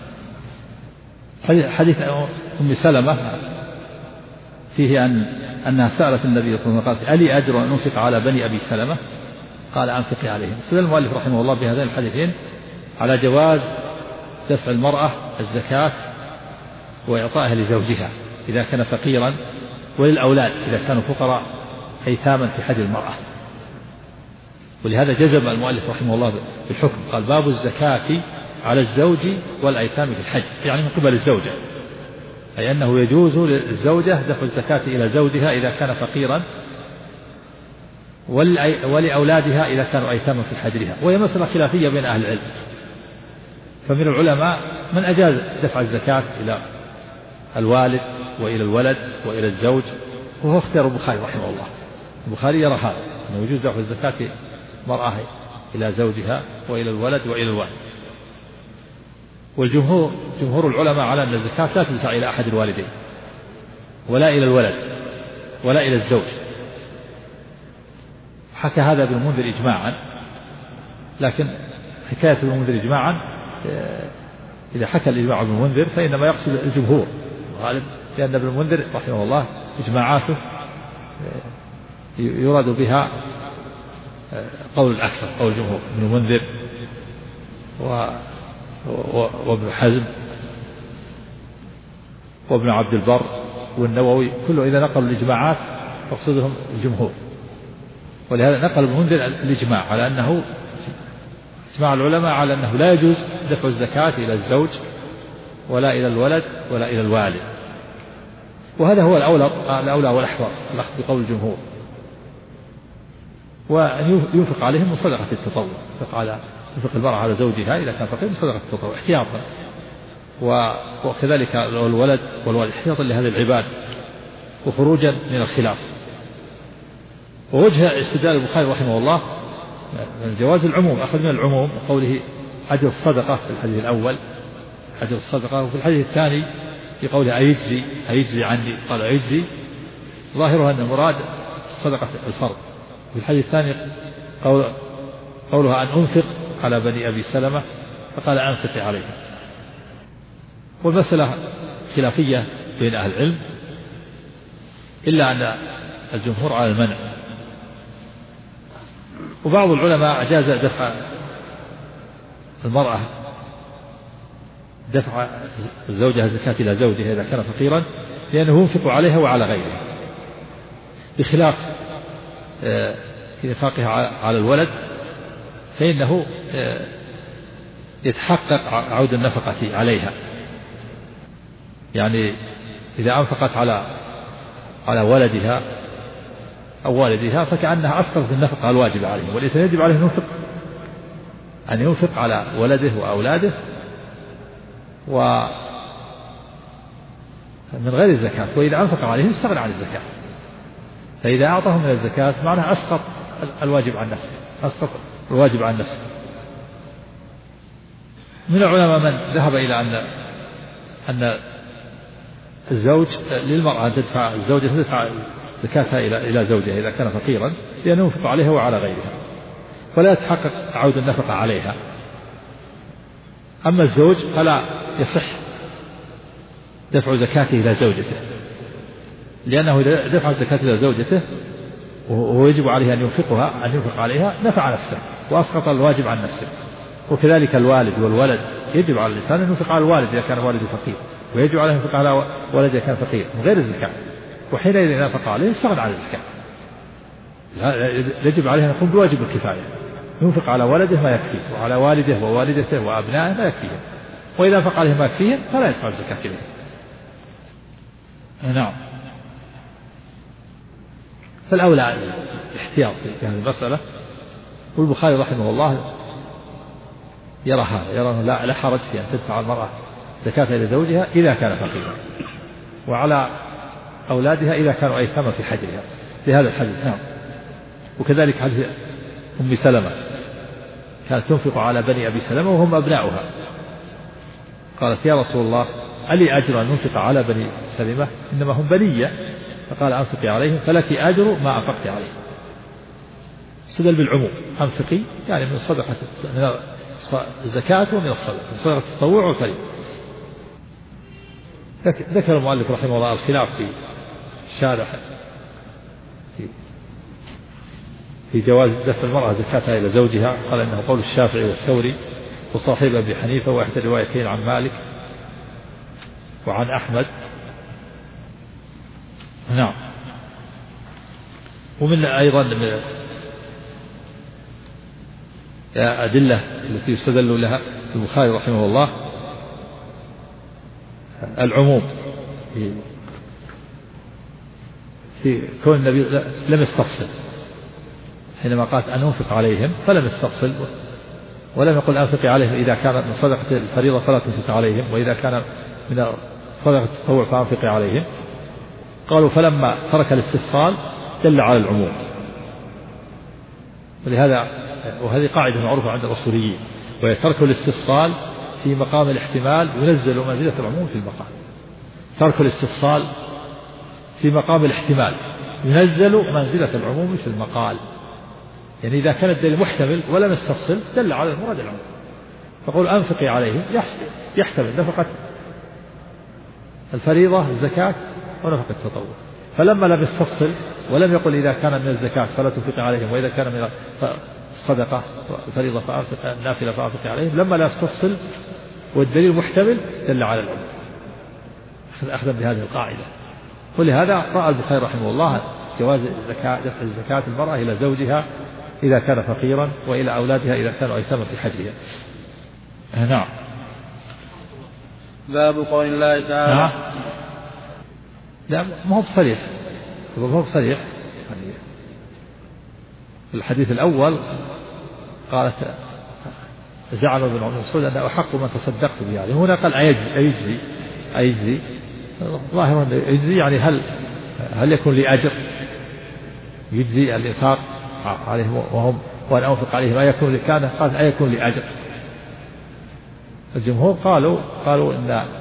حديث أم سلمة فيه أنها سألت النبي صلى الله عليه وسلم قالت ألي أجر أن أنفق على بني أبي سلمة؟ قال أنفقي عليهم. استدل المؤلف رحمه الله بهذين الحديثين على جواز دفع المرأة الزكاة وإعطائها لزوجها إذا كان فقيرا، وللأولاد إذا كانوا فقراء أيتاما في حجر المرأة. ولهذا جزم المؤلف رحمه الله بالحكم، قال باب الزكاة على الزوج والأيتام في الحجر، يعني من قبل الزوجة، أي أنه يجوز للزوجة دفع الزكاة إلى زوجها إذا كان فقيرا، ولأولادها إذا كانوا أيتاما في حجرها. وهي مسألة خلافية بين أهل العلم، فمن العلماء من أجاز دفع الزكاة إلى الوالد وإلى الولد وإلى الزوج، وهو اختيار البخاري رحمه الله. البخاري يرى هذا أنه يجوز دفع الزكاة مرأة إلى زوجها وإلى الولد وإلى الوالد. جمهور العلماء على أن الزكاة لا تدفع إلى أحد الوالدين ولا إلى الولد ولا إلى الزوج. حكى هذا ابن المنذر إجماعا، لكن حكاية ابن المنذر إجماعا إذا حكى الإجماع ابن المنذر فإنما يقصد الجمهور غالب، لأن ابن المنذر رحمه الله إجماعاته يراد بها قول الأكثر أو الجمهور، ابن المنذر وابن حزم وابن عبد البر والنووي، كله إذا نقلوا الإجماعات يقصدهم الجمهور. ولهذا نقل ابن المنذر الإجماع على أنه إجماع العلماء على أنه لا يجوز دفع الزكاة إلى الزوج ولا إلى الولد ولا إلى الوالد، وهذا هو الأولى والأحوط الأخذ بقول الجمهور. وأن ينفق عليهم من صدقة التطوع، تنفق المرأة على زوجها إذا كان فقير من صدقة التطوع احتياطا، وكذلك الولد والوالد احتياطا لهذه العباد وخروجا من الخلاف. ووجه استدلال البخاري رحمه الله من جواز العموم، أخذ من العموم وقوله أجر الصدقة في الحديث الأول أجر الصدقة، وفي الحديث الثاني في قوله أيجزي عني، قال أيجزي ظاهرها أن المراد صدقة الفرض. في الحديث الثاني قولها أن أنفق على بني أبي سلمة فقال أنفق عليهم. والمسألة خلافية بين أهل العلم، إلا أن الجمهور على المنع، وبعض العلماء أجاز دفع المرأة دفع زوجها الزكاة إلى زوجها إذا كان فقيرا، لأنه ينفق عليها وعلى غيرها، بخلاف إنفاقها على الولد فإنه يتحقق عود النفقة عليها. يعني إذا أنفقت على ولدها أو والدها فكأنها أسقطت النفقة الواجبة عليه، والإنسان يجب عليه أن ينفق على ولده وأولاده ومن غير الزكاة، وإذا أنفق عليهم استغنى عن الزكاة، فإذا أعطاهم من الزكاة معناها أسقط الواجب عن نفسه. من العلماء من ذهب إلى أن الزوج للمرأة أن تدفع الزوجة تدفع زكاتها إلى زوجها إذا كان فقيرا، لأنه ينفق عليها وعلى غيرها، ولا يتحقق عود النفقة عليها. أما الزوج فلا يصح دفع زكاته إلى زوجته، لأنه إذا دفع الزكاة إلى زوجته وهو يجب عليه أن ينفق عليها نفع نفسه وأسقط الواجب عن نفسه. وكذلك الوالد والولد يجب على الإنسان أن ينفق على الوالد إذا كان والده فقير، ويجب عليه أن ينفق على ولد إذا كان فقير من غير الزكاة، وحينئذ إذا نفق عليه استغنى عن الزكاة. يجب عليه أن يقوم بواجب الكفاية، ينفق على ولده ما يكفيه وعلى والده ووالدته وأبنائه ما يكفيهم، وإذا نفق عليه ما يكفيهم فلا يدفع الزكاة إليه. نعم. فالأولى الاحتياط في هذه المسألة، والبخاري رحمه الله يرى لا حرج في أن تدفع المرأة زكاة إلى زوجها إذا كان فقيرا، وعلى أولادها إذا كانوا أيتاما في حجرها لهذا الحديث. نعم. وكذلك حديث أم سلمة كانت تنفق على بني أبي سلمة وهم أبناؤها، قالت يا رسول الله ألي أجر أن ننفق على بني سلمة إنما هم بنية؟ فقال أنفقي عليهم فلك أجر ما أنفقت عليهم. استدل بالعموم، أنفقي يعني من صدقة من الزكاة ومن الصدقة، من صدقة التطوع والفريضة. ذكر المؤلف رحمه الله الخلاف في الشارع في جواز دفع المرأة زكاتها إلى زوجها، قال إنه قول الشافعي والثوري وصاحب أبي حنيفة وإحدى الروايتين عن مالك وعن أحمد. نعم. ومن أيضا من الأدلة التي يستدل لها البخاري رحمه الله العموم في كون النبي لم يستفصل حينما قالت أن أنفق عليهم، فلم يستفصل ولم يقل أنفقي عليهم إذا كان من صدقة الفريضة فلا تنفق عليهم، وإذا كان من صدقة التطوع فأنفقي عليهم. قالوا فلما ترك الاستفصال دل على العموم. وهذه قاعدة معروفة عند الأصوليين، وهي ترك الاستفصال في مقام الاحتمال ينزل منزلة العموم في المقام. ترك الاستفصال في مقام الاحتمال ينزل منزلة العموم في المقال، يعني إذا كان الدليل محتمل ولم يستفصل دل على المراد العموم. فقول أنفقي عليهم يحتمل نفقة الفريضة الزكاة ونفقة التطوع، فلما لم يستفصل ولم يقل إذا كان من الزكاة فلا تنفقي عليهم وإذا كان من الصدقة الفريضة النافلة فأنفقي عليهم، لما لا يستفصل والدليل محتمل دل على العموم أخذا بهذه القاعدة. ولهذا رأى البخاري رحمه الله جواز دفع الزكاة المرأة إلى زوجها إذا كان فقيرا وإلى أولادها إذا كانوا أيتاما في حجرها. نعم. باب قول الله تعالى. نعم. لا ما هو بصريح، الحديث الأول قالت زعم ابن مسعود أنه أحق من تصدقت به، يعني هنا قال أيجزي ظاهرا يجزي، يعني هل يكون لي أجر؟ يجزي الإنفاق عليهم وأن أنفق عليهم ما يكون لي، كان قال أيكون لي أجر. الجمهور قالوا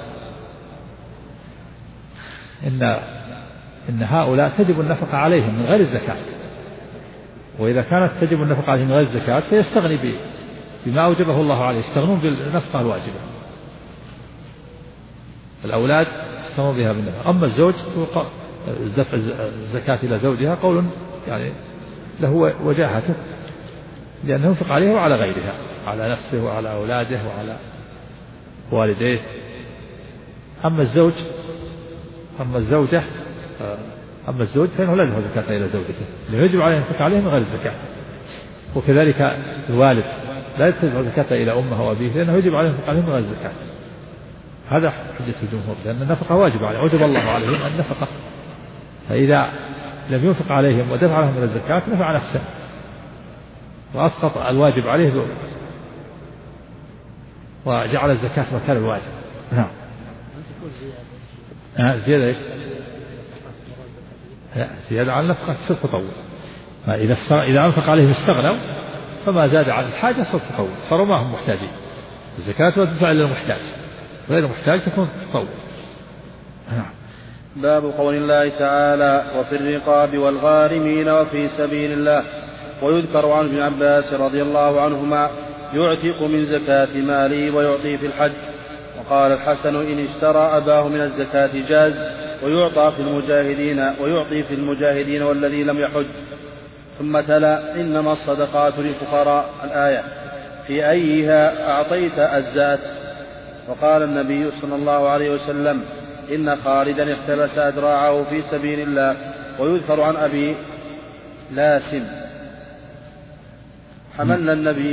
إن هؤلاء تجب النفقة عليهم من غير الزكاة، وإذا كانت تجب النفقة عليهم من غير الزكاة فيستغني بما أوجبه الله عليه، يستغنون بالنفقة الواجبة. الأولاد يستغنون بها بالنفقة، أما الزوج دفع الزكاة إلى زوجها قول يعني له وجاهته، لأنه ينفق عليها وعلى غيرها، على نفسه وعلى أولاده وعلى والديه. أما الزوج فإنه لا يدفع زكاة إلى زوجته، لأنه يجب عليه ينفق عليه من غير الزكاة. وكذلك الوالد لا يدفع زكاة إلى أمه وأبيه، لأنه يجب عليه ينفق عليه من غير الزكاة. هذا حجة الجمهور، لأن النفقة واجب عليه، وجب الله عليهم النفقة، فإذا لم ينفق عليهم ودفع عليهم من الزكاة نفع نفسه وأسقط الواجب عليه وجعل الزكاة مكان الواجب. نعم. زيادة زيادة على النفقة في التطوع، إذا أنفق عليهم استغنوا فما زاد عن الحاجة صار تطوع، صاروا ما هم محتاجين. الزكاة لا تدفع إلا المحتاج، غير المحتاج تكون تطوع. نعم. باب قول الله تعالى وفي الرقاب والغارمين وفي سبيل الله. ويذكر عن ابن عباس رضي الله عنهما يعتق من زكاة ماله ويعطي في الحج. وقال الحسن إن اشترى أباه من الزكاة جاز، ويعطي في المجاهدين والذي لم يحج. ثم تلا إنما الصدقات للفقراء الآية في أيها أعطيت أجزأت. وقال النبي صلى الله عليه وسلم إن خالدا احتبس أدراعه في سبيل الله. ويذكر عن أبي لاسم حملنا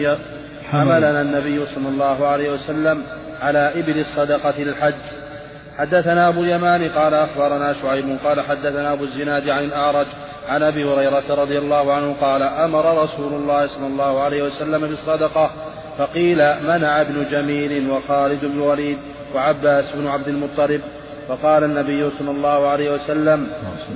النبي صلى الله عليه وسلم على إبل الصدقة للحج. حدثنا أبو اليمان قال أخبرنا شعيب قال حدثنا أبو الزناد عن الأعرج عن أبي هريرة رضي الله عنه قال أمر رسول الله صلى الله عليه وسلم بالصدقة، فقيل منع ابن جميل وخالد بن الوليد وعباس بن عبد المطلب. فقال النبي صلى الله عليه وسلم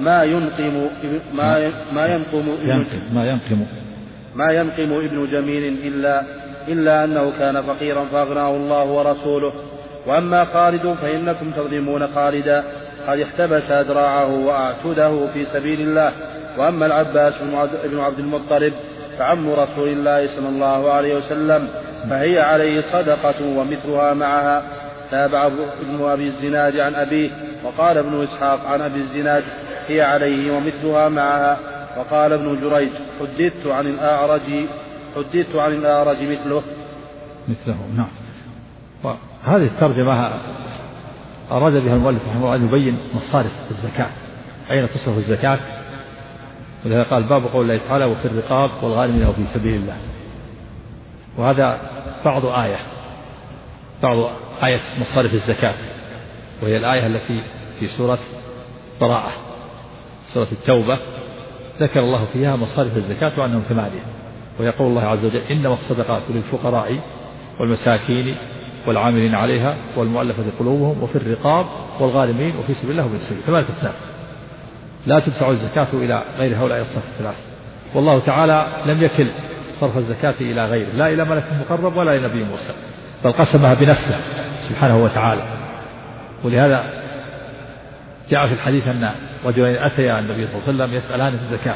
ما ينقم ابن جميل إلا أنه كان فقيرا فأغناه الله ورسوله. وأما خالد فإنكم تظلمون خالدا قد احتبس أدراعه وأعتده في سبيل الله. وأما العباس بن عبد المطلب فعم رسول الله صلى الله عليه وسلم فهي عليه صدقة ومثلها معها. تابع ابن أبي الزناد عن أبيه. وقال ابن إسحاق عن أبي الزناد هي عليه ومثلها معها. وقال ابن جريج حدثت عن الأعرج مثله. نعم. وهذه الترجمة أراد بها المؤلف رحمه الله أن يبين مصارف الزكاة، أين تصرف الزكاة. ولهذا قال باب قول الله تعالى وفي الرقاب والغارمين وفي سبيل الله. وهذا بعض آية مصارف الزكاة، وهي الآية التي في سورة براءة، سورة التوبة، ذكر الله فيها مصارف الزكاة وأنهم 8. ويقول الله عز وجل إنما الصدقات للفقراء والمساكين والعاملين عليها والمؤلفة قلوبهم وفي الرقاب والغارمين وفي سبيل الله وفي السبيل. 8 أصناف لا تدفع الزكاة إلى غير هؤلاء الصنف 3. والله تعالى لم يكل صرف الزكاة إلى غيره، لا إلى ملك مقرب ولا إلى نبي مرسل، بل قسمها بنفسه سبحانه وتعالى. ولهذا جاء في الحديث أن رجلين أتيا النبي صلى الله عليه وسلم يسألان في الزكاة،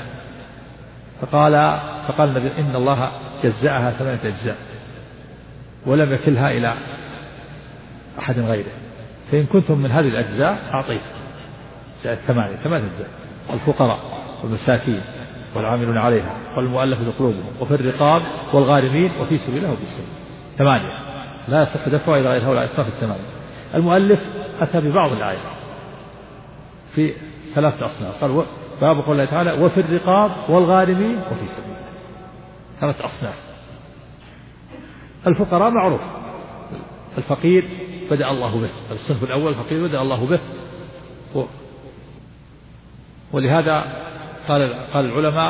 فقال النبي إن الله جزأها 8 أجزاء ولم يكلها إلى أحد غيره، فإن كنتم من هذه الأجزاء أعطيت. جاءت 8 أجزاء: الفقراء والمساكين والعاملون عليها والمؤلفة قلوبهم وفي الرقاب والغارمين وفي سبيل الله وفي السبيل. 8 لا يصح دفعها إلى غير هؤلاء الأصناف 8. المؤلف أتى ببعض الآية في 3 أصناف، قال باب قول الله تعالى وفي الرقاب والغارمين وفي سبيل الله. 3 أصناف. الفقراء معروف، الفقير بدأ الله به، الصنف الأول الفقير بدأ الله به، ولهذا قال العلماء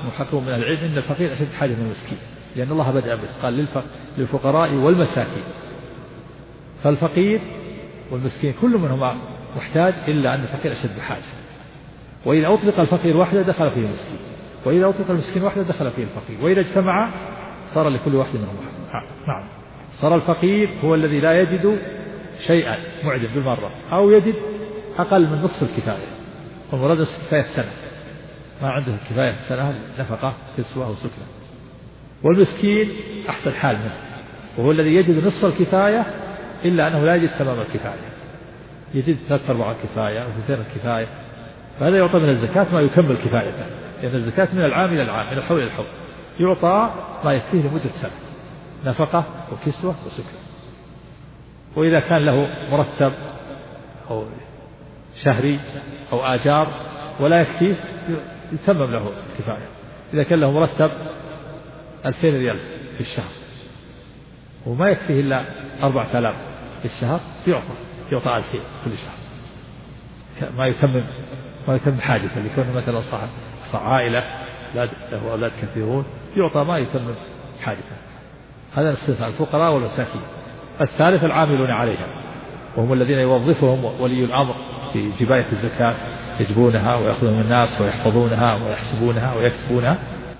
المحققون من أهل العلم إن الفقير أشد حاجة من المسكين، لأن الله بدأ به قال للفقراء والمساكين، فالفقير والمسكين كل منهما محتاج، إلا أن الفقير أشد بحاجة. وإذا أطلق الفقير وحده دخل فيه المسكين، وإذا أطلق المسكين وحده دخل فيه الفقير، وإذا اجتمع صار لكل واحد منهم واحد. نعم، صار الفقير هو الذي لا يجد شيئا معجب بالمرة، أو يجد أقل من نصف الكفاية، والمراد نصف الكفاية سنة، ما عنده الكفاية سنة نفقة كسوة وسكنة. والمسكين أحسن حال منه، وهو الذي يجد نصف الكفاية إلا أنه لا يجد تمام الكفاية، يجد 3/4 الكفاية أو 2 الكفاية، فهذا يعطى من الزكاة ما يكمل كفايته، لأن الزكاة من العام إلى العام، من الحول إلى الحول، يعطى ما يكفيه لمدة سنة نفقة وكسوة وسكنة. وإذا كان له مرتب أو شهري أو آجار ولا يكفيه يتمم له الكفاية. إذا كان له مرتب 2000 ريال في الشهر وما يكفيه إلا 4000 في الشهر يعطى 2000 كل شهر، ما يتمم حاجته، لكونه مثلا صاحب عائلة له أولاد كثيرون يعطى ما يتمم حاجته. هذا الصفة الفقراء والمساكين. الثالث العاملون عليها، وهم الذين يوظفهم ولي الأمر في جباية الزكاة، يجبونها ويأخذون من الناس ويحفظونها ويحسبونها ويكتبونها،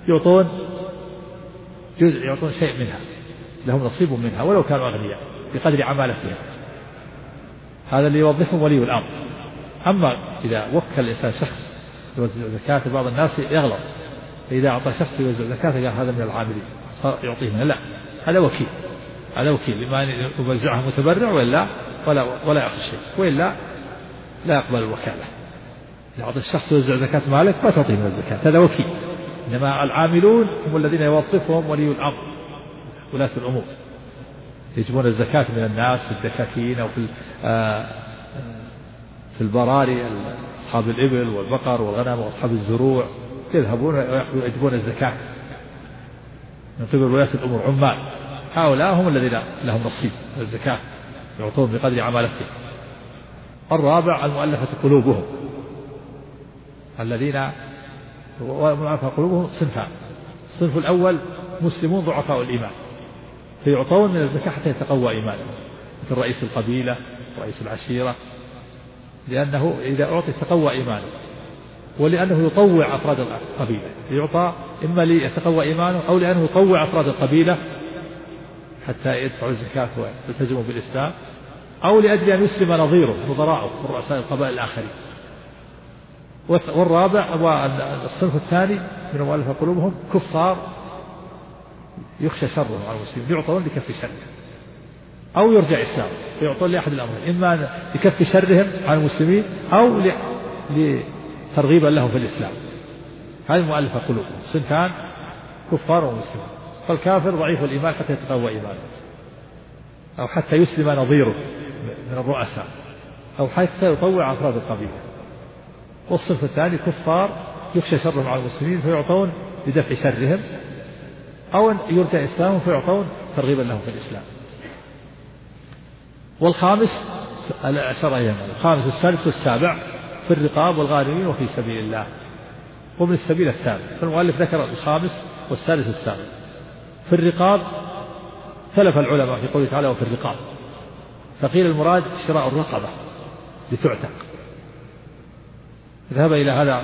يعطون شيء منها، لهم نصيب منها ولو كانوا أغنياء بقدر عمالتهم. هذا اللي يوظفهم ولي الأمر. أما إذا وكل الإنسان شخص يوزع زكاة، بعض الناس يغلط، إذا أعطى شخص يوزع زكاة قال هذا من العاملين صار يعطيه منها، لا، هذا وكيل لما يوزعها متبرع ولا يأخذ شيء، وإلا لا يقبل الوكالة. إذا أعطى الشخص يوزع زكاة مالك ما تعطيه من الزكاة، هذا وكيل. إنما العاملون هم الذين يوظفهم ولي الأمر، ولاة الأمور، يجبون الزكاة من الناس في الدكاكين أو في البراري، أصحاب الإبل والبقر والغنم وأصحاب الزروع يذهبون ويجبون الزكاة من قبل ولاة الأمور، عمال. هؤلاء هم الذين لهم نصيب من الزكاة، يعطون بقدر عمالتهم. الرابع المؤلفة قلوبهم، الذين ومؤلفة قلوبهم صنفان. الصنف الأول مسلمون ضعفاء الإيمان، فيعطون من الزكاة حتى يتقوى إيمانهم، مثل رئيس القبيلة ورئيس العشيرة، لأنه إذا أعطي تقوى إيمانه، ولأنه يطوع أفراد القبيلة، يعطى إما ليتقوى إيمانه أو لأنه يطوع أفراد القبيلة حتى يدفعوا الزكاة ويلتزموا بالإسلام، أو لأجل أن يسلم نظيره نظراءه من رؤساء القبائل الآخرين. والرابع والصنف الثاني من مؤلفة قلوبهم كفار يخشى شرهم على المسلمين، يعطون لكف شرهم أو يرجع إسلام، يعطون لأحد الأمرين، إما لكف شرهم على المسلمين أو لترغيبا لهم في الإسلام. هذه مؤلفة قلوبهم صنفان، كفار ومسلمين. فالكافر ضعيف الإيمان حتى يتقوى إيمانه، أو حتى يسلم نظيره من الرؤساء، أو حتى يطوع أفراد القبيلة. والصنف الثاني كفار يخشى شرهم على المسلمين فيعطون لدفع شرهم، أو يرجع إسلامهم فيعطون ترغيبا لهم في الإسلام. والخامس الخامس والسادس والسابع في الرقاب والغارمين وفي سبيل الله، ومن السبيل الثالث. فالمؤلف ذكر الخامس والسادس والسابع. في الرقاب اختلف العلماء في قوله تعالى وفي الرقاب، فقيل المراد شراء الرقبة لتعتق. ذهب إلى هذا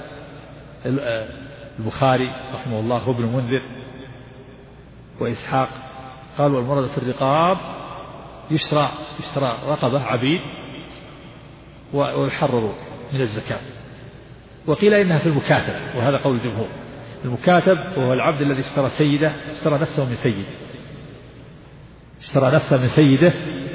البخاري رحمه الله وابن منذر وإسحاق، قالوا المراد في الرقاب يشترى رقبة عبيد ويحرروا من الزكاة. وقيل إنها في المكاتب، وهذا قول الجمهور. المكاتب وهو العبد الذي اشترى سيده، اشترى نفسه من سيده، اشترى نفسه من سيده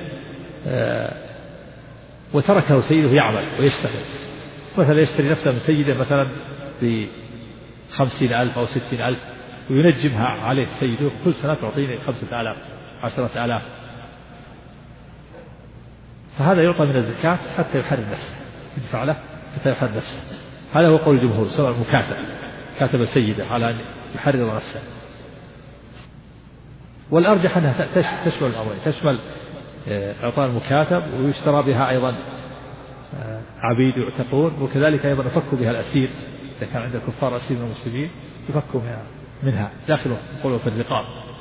وتركه سيده يعمل ويشتغل. مثلا يشتري نفسه من سيده مثلا ب50,000 أو 60,000 وينجمها عليه سيده، كل سنة تعطيني 5,000 10,000، فهذا يعطى من الزكاة حتى يحرر نفسه، يدفع له حتى يحرر نفسه. هذا هو قول الجمهور، سواء المكاتب كاتب سيده على أن يحرر نفسه. والأرجح أنها تشمل الأمرين، تشمل إعطاء المكاتب ويشترى بها أيضا عبيد يعتقون، وكذلك أيضا يفك بها الأسير إذا كان عند الكفار أسير من المسلمين يفكوا منها داخل قوله في الرقاب.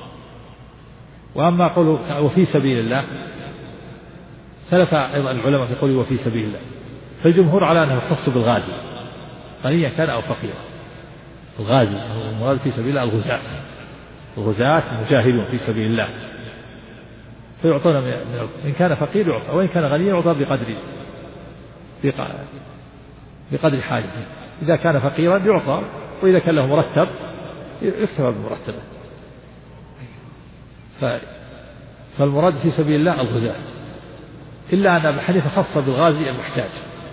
وأما قوله وفي سبيل الله ثلاث أيضا العلماء في قوله وفي سبيل الله، فالجمهور على أنه يختص بالغازي غنيا كان أو فقيرا. الغازي المراد في سبيل الله الغزاة المجاهدون في سبيل الله، فيعطون إن كان فقير يعطى، وإن كان غني يعطى بقدر حاجته. إذا كان فقيرا يعطى، وإذا كان له مرتب يكتفى بمرتبه. فالمراد في سبيل الله الغزاة، إلا أن أبا حنيفة خص بالغازي المحتاج،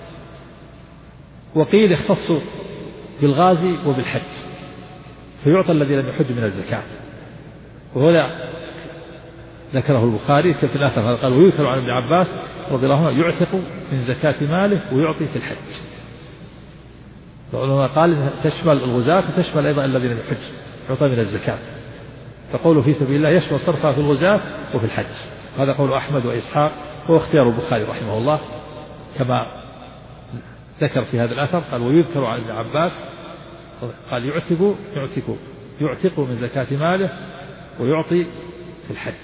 وقيل يختص بالغازي وبالحج فيعطى الذي لم يحج من الزكاة. وهذا ذكره البخاري في الأثر هذا قال ويذكر عن ابن عباس رضي الله عنه يعتق من زكاة ماله ويعطي في الحج. قال تشمل الغزاة وتشمل أيضا الذي لم يحج يعطى من الزكاة. فقوله في سبيل الله يشمل صرفها في الغزاة وفي الحج. هذا قول أحمد وإسحاق واختيار البخاري رحمه الله كما ذكر في هذا الأثر. قال ويذكر عن ابن عباس قال يعتق من زكاة ماله ويعطي في الحج.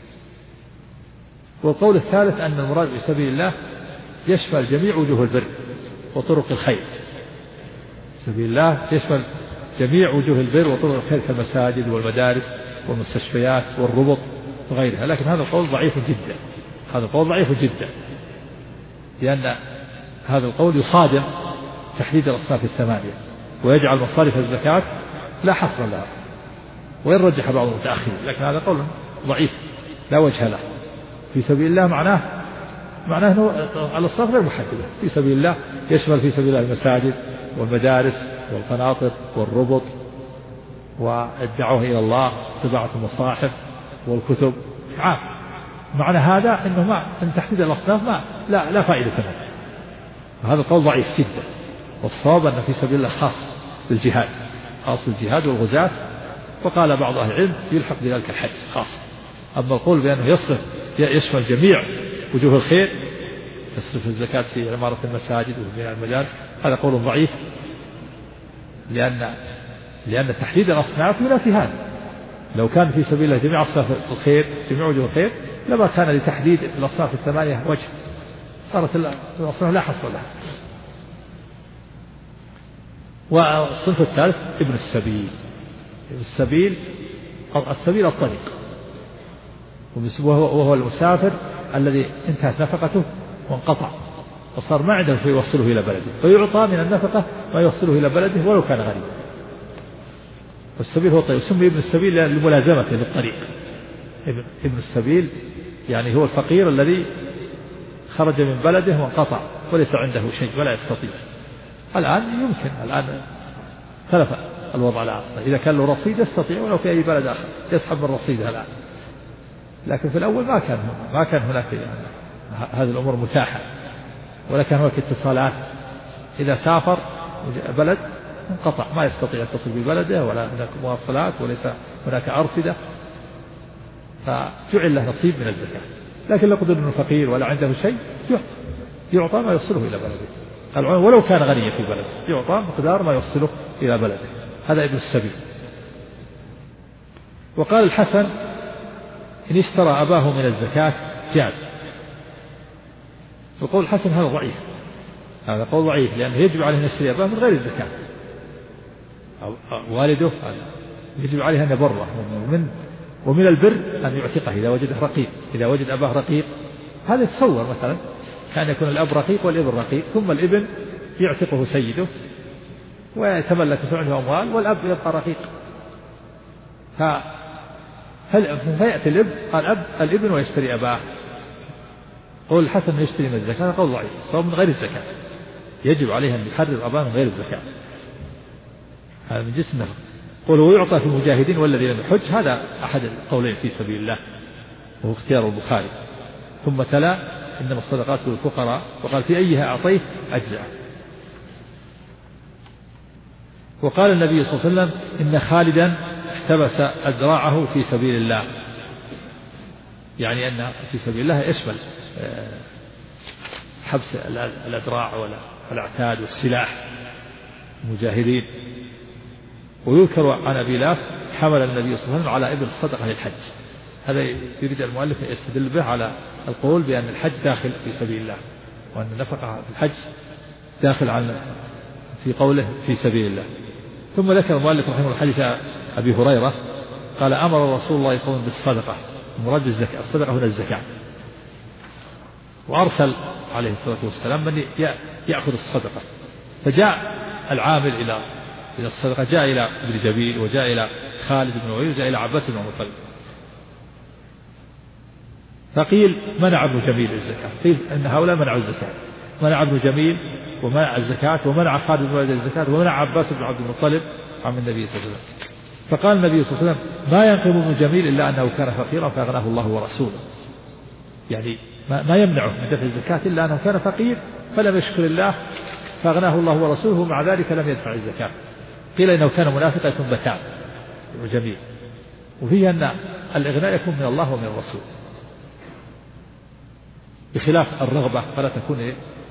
والقول الثالث أن المراد بسبيل الله يشمل جميع وجوه البر وطرق الخير. سبيل الله يشمل جميع وجوه البر وطرق الخير كالمساجد والمدارس والمستشفيات والربط وغيرها. لكن هذا القول ضعيف جدا، لأن هذا القول يصادم تحديد الأصناف الثمانية ويجعل مصارف الزكاة لا حصر لها، وإن رجح بعض المتأخرين، لكن هذا قول ضعيف لا وجه له. في سبيل الله معناه أنه الأصناف غير محددة. في سبيل الله يشمل في سبيل الله المساجد والمدارس والقناطر والربط والدعوة إلى الله طباعة المصاحف والكتب. معنى هذا أنه أن تحديد الأصناف لا فائدة منه. هذا القول ضعيف جدا، والصواب أن في سبيل الله خاص بالجهاد والغزاة. وقال بعض أهل العلم يلحق بذلك الحج خاص. أما القول بأنه يشمل جميع وجوه الخير تصرف الزكاة في عمارة المساجد وبناء المدارس هذا قول ضعيف، لأن تحديد الأصناف ينافي هذا. لو كان في سبيل الله جميع أصناف الخير جميع وجوه الخير لما كان لتحديد الأصناف الثمانية وجه، صارت الأصناف لا حصر لها. والصنف الثالث ابن السبيل الطريق، وهو المسافر الذي انتهت نفقته وانقطع وصار ما عنده شيء يوصله إلى بلده، فيعطى من النفقة ما يوصله إلى بلده ولو كان غريبا. والسبيل هو الطريق، سمي ابن السبيل لملازمته للطريق. ابن السبيل يعني هو الفقير الذي خرج من بلده وانقطع وليس عنده شيء ولا يستطيع. الآن اختلف الوضع الآن، إذا كان له رصيد يستطيع ولو في أي بلد آخر يسحب من رصيده الآن، لكن في الأول ما كان هناك هذه الأمور متاحة، ولا كان هناك اتصالات. إذا سافر بلد انقطع ما يستطيع يتصل ببلده ولا هناك مواصلات وليس هناك أرصدة، فجعل له نصيب من الزكاة. لكن لو قدر أنه فقير ولا عنده شيء يعطى ما يوصله إلى بلده، ولو كان غنيا في بلده يعطى مقدار ما يوصله إلى بلده. هذا ابن السبيل. وقال الحسن إن اشترى أباه من الزكاة جاز. وقول الحسن هذا قول ضعيف لأنه يجب عليه أن يشتري أباه من غير الزكاة. والده يجب عليه أن يبره، ومن البر أن يعتقه إذا وجد رقيق. إذا وجد أباه رقيق هذا يتصور مثلا كان يكون الأب رقيق والابن رقيق، ثم الابن يعتقه سيده ويتملك عنده أموال والأب يبقى رقيق، فيأتي الابن ويشتري أباه. قول الحسن يشتري من الزكاة قول ضعيف، صار من غير الزكاة، يجب عليه أن يحرر أباه من غير الزكاة. هذا من جسمه. قول ويعطى في المجاهدين والذي لم يحج، هذا أحد القولين في سبيل الله وهو اختيار البخاري. ثم تلا إنما الصدقات للفقراء، وقال في أيها أعطيت أجزع. وقال النبي صلى الله عليه وسلم إن خالدا احتبس أذراعه في سبيل الله، يعني أن في سبيل الله يشمل حبس الأذراع والأعتاد والسلاح. المجاهدين. ويذكر عن أبي لاف حمل النبي صلى الله عليه وسلم على إبل الصدقة للحج. هذا يريد المؤلف يستدل به على القول بأن الحج داخل في سبيل الله، وأن النفقة في الحج داخل عن في قوله في سبيل الله. ثم ذكر المؤلف رحمه الله حديث أبي هريرة قال أمر رسول الله صلى الله عليه وسلم بالصدقة، المراد الزكاة، الصدقة هنا الزكاة، وأرسل عليه الصلاة والسلام من يأخذ الصدقة، فجاء العامل إلى الصدقة، جاء إلى ابن جبيل وجاء إلى خالد بن الوليد وجاء إلى عباس بن مطلب، فقيل منع ابن جميل الزكاة، قيل أن هؤلاء منعوا الزكاة، منع ابن جميل ومنع الزكاة ومنع خالد بن الوليد الزكاة ومنع عباس بن عبد المطلب عن النبي صلى الله عليه وسلم. فقال النبي صلى الله عليه وسلم ما ينقم ابن جميل إلا أنه كان فقيرا فأغناه الله ورسوله، يعني ما يمنعه من دفع الزكاة إلا أنه كان فقير فلم يشكر الله فأغناه الله ورسوله، ومع ذلك لم يدفع الزكاة. قيل إنه كان منافقا ثم تاب ابن جميل. وفيه أن الإغناء يكون من الله ومن الرسول، بخلاف الرغبة فلا تكون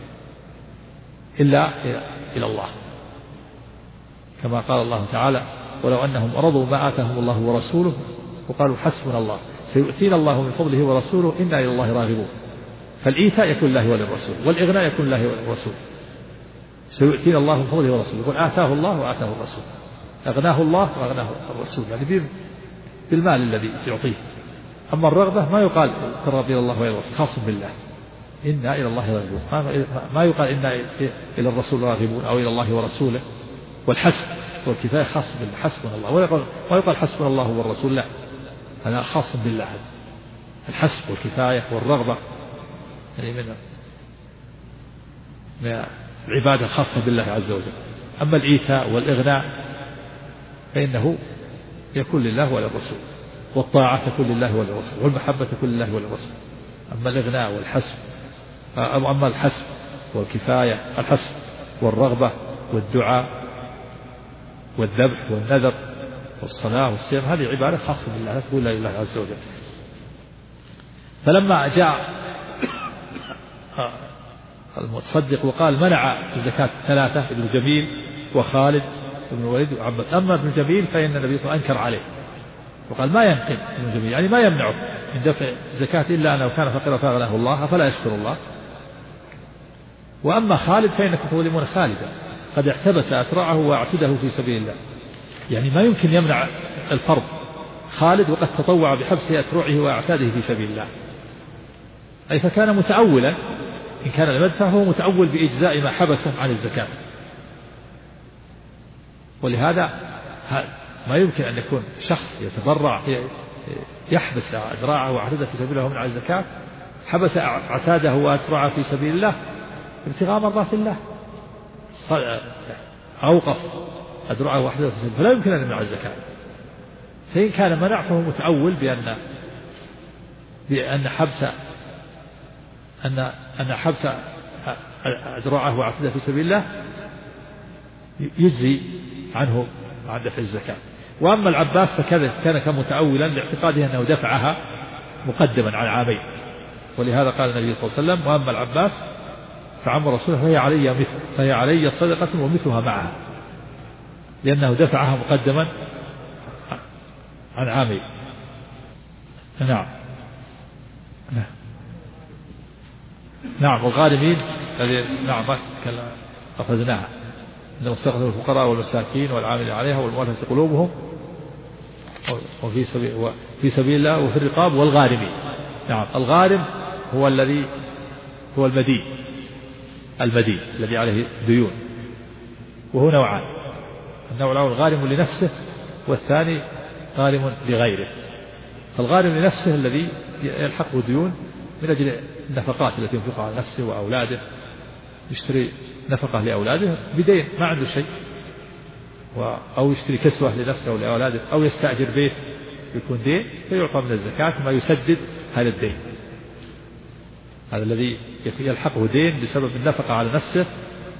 إلا إلى الله، كما قال الله تعالى ولو أنهم رضوا ما آتاهم الله ورسوله وقالوا حسبنا الله سيؤتينا الله من فضله ورسوله إنا إلى الله راغبون. فالإيتاء يكون الله وللرسول، والإغناء يكون الله وللرسول. سيؤتينا الله من فضله ورسوله، يقول آتاه الله وآتاه الرسول، أغناه الله وأغناه الرسول، يعني بالمال الذي يعطيه. أما الرغبة ما يقال ترغب إلى الله وإلى الرسول، خاص بالله، إنا إلى الله راغبون، ما يقال إنا إلى الرسول راغبون أو إلى الله ورسوله. والحسب والكفاية خاص بالله، حسبنا الله، ولا يقال حسبنا الله والرسول، لا، هذا خاص بالله. الحسب والكفاية والرغبة يعني من العبادة الخاصة بالله عز وجل. أما الإيتاء والإغناء فإنه يكون لله وللرسول، والطاعة تكون لله وللرسول، والمحبة تكون لله وللرسول. أما الإغناء والحسب، أما الحسب والكفاية، الحسب والرغبة والدعاء والذبح والنذر والصلاة والصيام، هذه عبادة خاصة بالله لا تقول لله عز وجل. فلما جاء المتصدق وقال منع الزكاة ثلاثة، ابن جميل وخالد بن الوليد وعباس. أما ابن جميل فإن النبي صلى الله عليه وسلم أنكر عليه وقال ما ينقم ابن جميل، يعني ما يمنعه من دفع الزكاة إلا أنه كان فقيرا فأغناه الله أفلا يشكر الله. وأما خالد فإنكم تظلمون خالدا قد احتبس أتراعه واعتده في سبيل الله، يعني ما يمكن يمنع الفرض خالد وقد تطوع بحبس أتروعه وأعتاده في سبيل الله، أي فكان متأولا، إن كان المدفع فهو متأول بإجزاء ما حبسه عن الزكاة. ولهذا ما يمكن أن يكون شخص يتبرع يحبس أذراعه وأعتاده في سبيل الله ومنع الزكاة، حبس أعتاده وأتراعه في سبيل الله ابتغاء مرضات الله، أوقف أذرعه وأحدث في سبيل الله، فلا يمكن أن يمنع الزكاة. فإن كان منع فهو متأول بأن حبس أذرعه وأعتاده في سبيل الله يجزي عنه عن دفع الزكاة. وأما العباس فكذا كان كمتأولا لاعتقاده أنه دفعها مقدما عن عامين، ولهذا قال النبي صلى الله عليه وسلم وأما العباس فعم رسوله فهي علي صدقة ومثلها معها، لأنه دفعها مقدما عن عامين. نعم والغارمين الذي أخذناها إنما استغفروا الفقراء والمساكين والعاملين عليها والمؤلفة قلوبهم وفي سبيل الله وفي الرقاب والغارمين. نعم الغارم هو الذي هو المدين الذي عليه ديون، وهو نوعان، النوع الأول غارم لنفسه والثاني غارم لغيره. فالغارم لنفسه الذي يلحقه ديون من أجل النفقات التي ينفقها على نفسه وأولاده، يشتري نفقة لأولاده بدين ما عنده شيء، أو يشتري كسوة لنفسه ولأولاده، أو يستأجر بيت يكون دين فيعطى من الزكاة ما يسدد هذا الدين. هذا الذي يلحقه دين بسبب النفقة على نفسه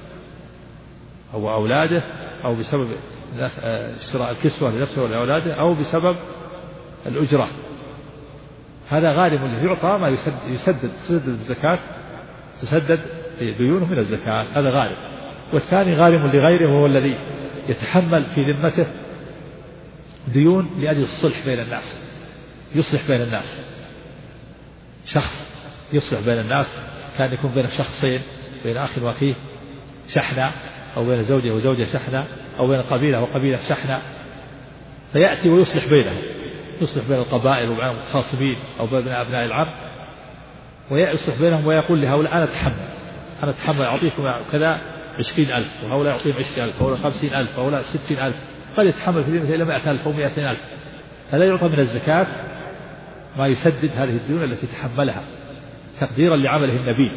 أو أولاده، أو بسبب شراء الكسوة لنفسه ولأولاده، أو بسبب الأجرة، هذا غارم اللي يعطى ما تسدد الزكاة، تسدد ديونه من الزكاة، هذا غارم. والثاني غارم لغيره وهو الذي يتحمل في ذمته ديون لأجل الصلح بين الناس، يصلح بين الناس، شخص يصلح بين الناس، كان يكون بين شخصين، بين أخ وأخيه شحنة، أو بين زوجة وزوجة شحنة، أو بين قبيلة وقبيلة شحنة، فيأتي ويصلح بينهم، يصلح بين القبائل وبين الخاصمين أو بين أبناء العم، ويصلح بينهم ويقول لهؤلاء أنا أتحمل أعطيكم كذا 20,000، وهؤلاء يعطيهم 20,000، وهؤلاء 50,000، وهؤلاء 60,000، قد يتحمل في ذمته إلى 100,000 أو 200,000. هذا يعطى من الزكاة ما يسدد هذه الديون التي تحملها تقديرا لعمله النبيل،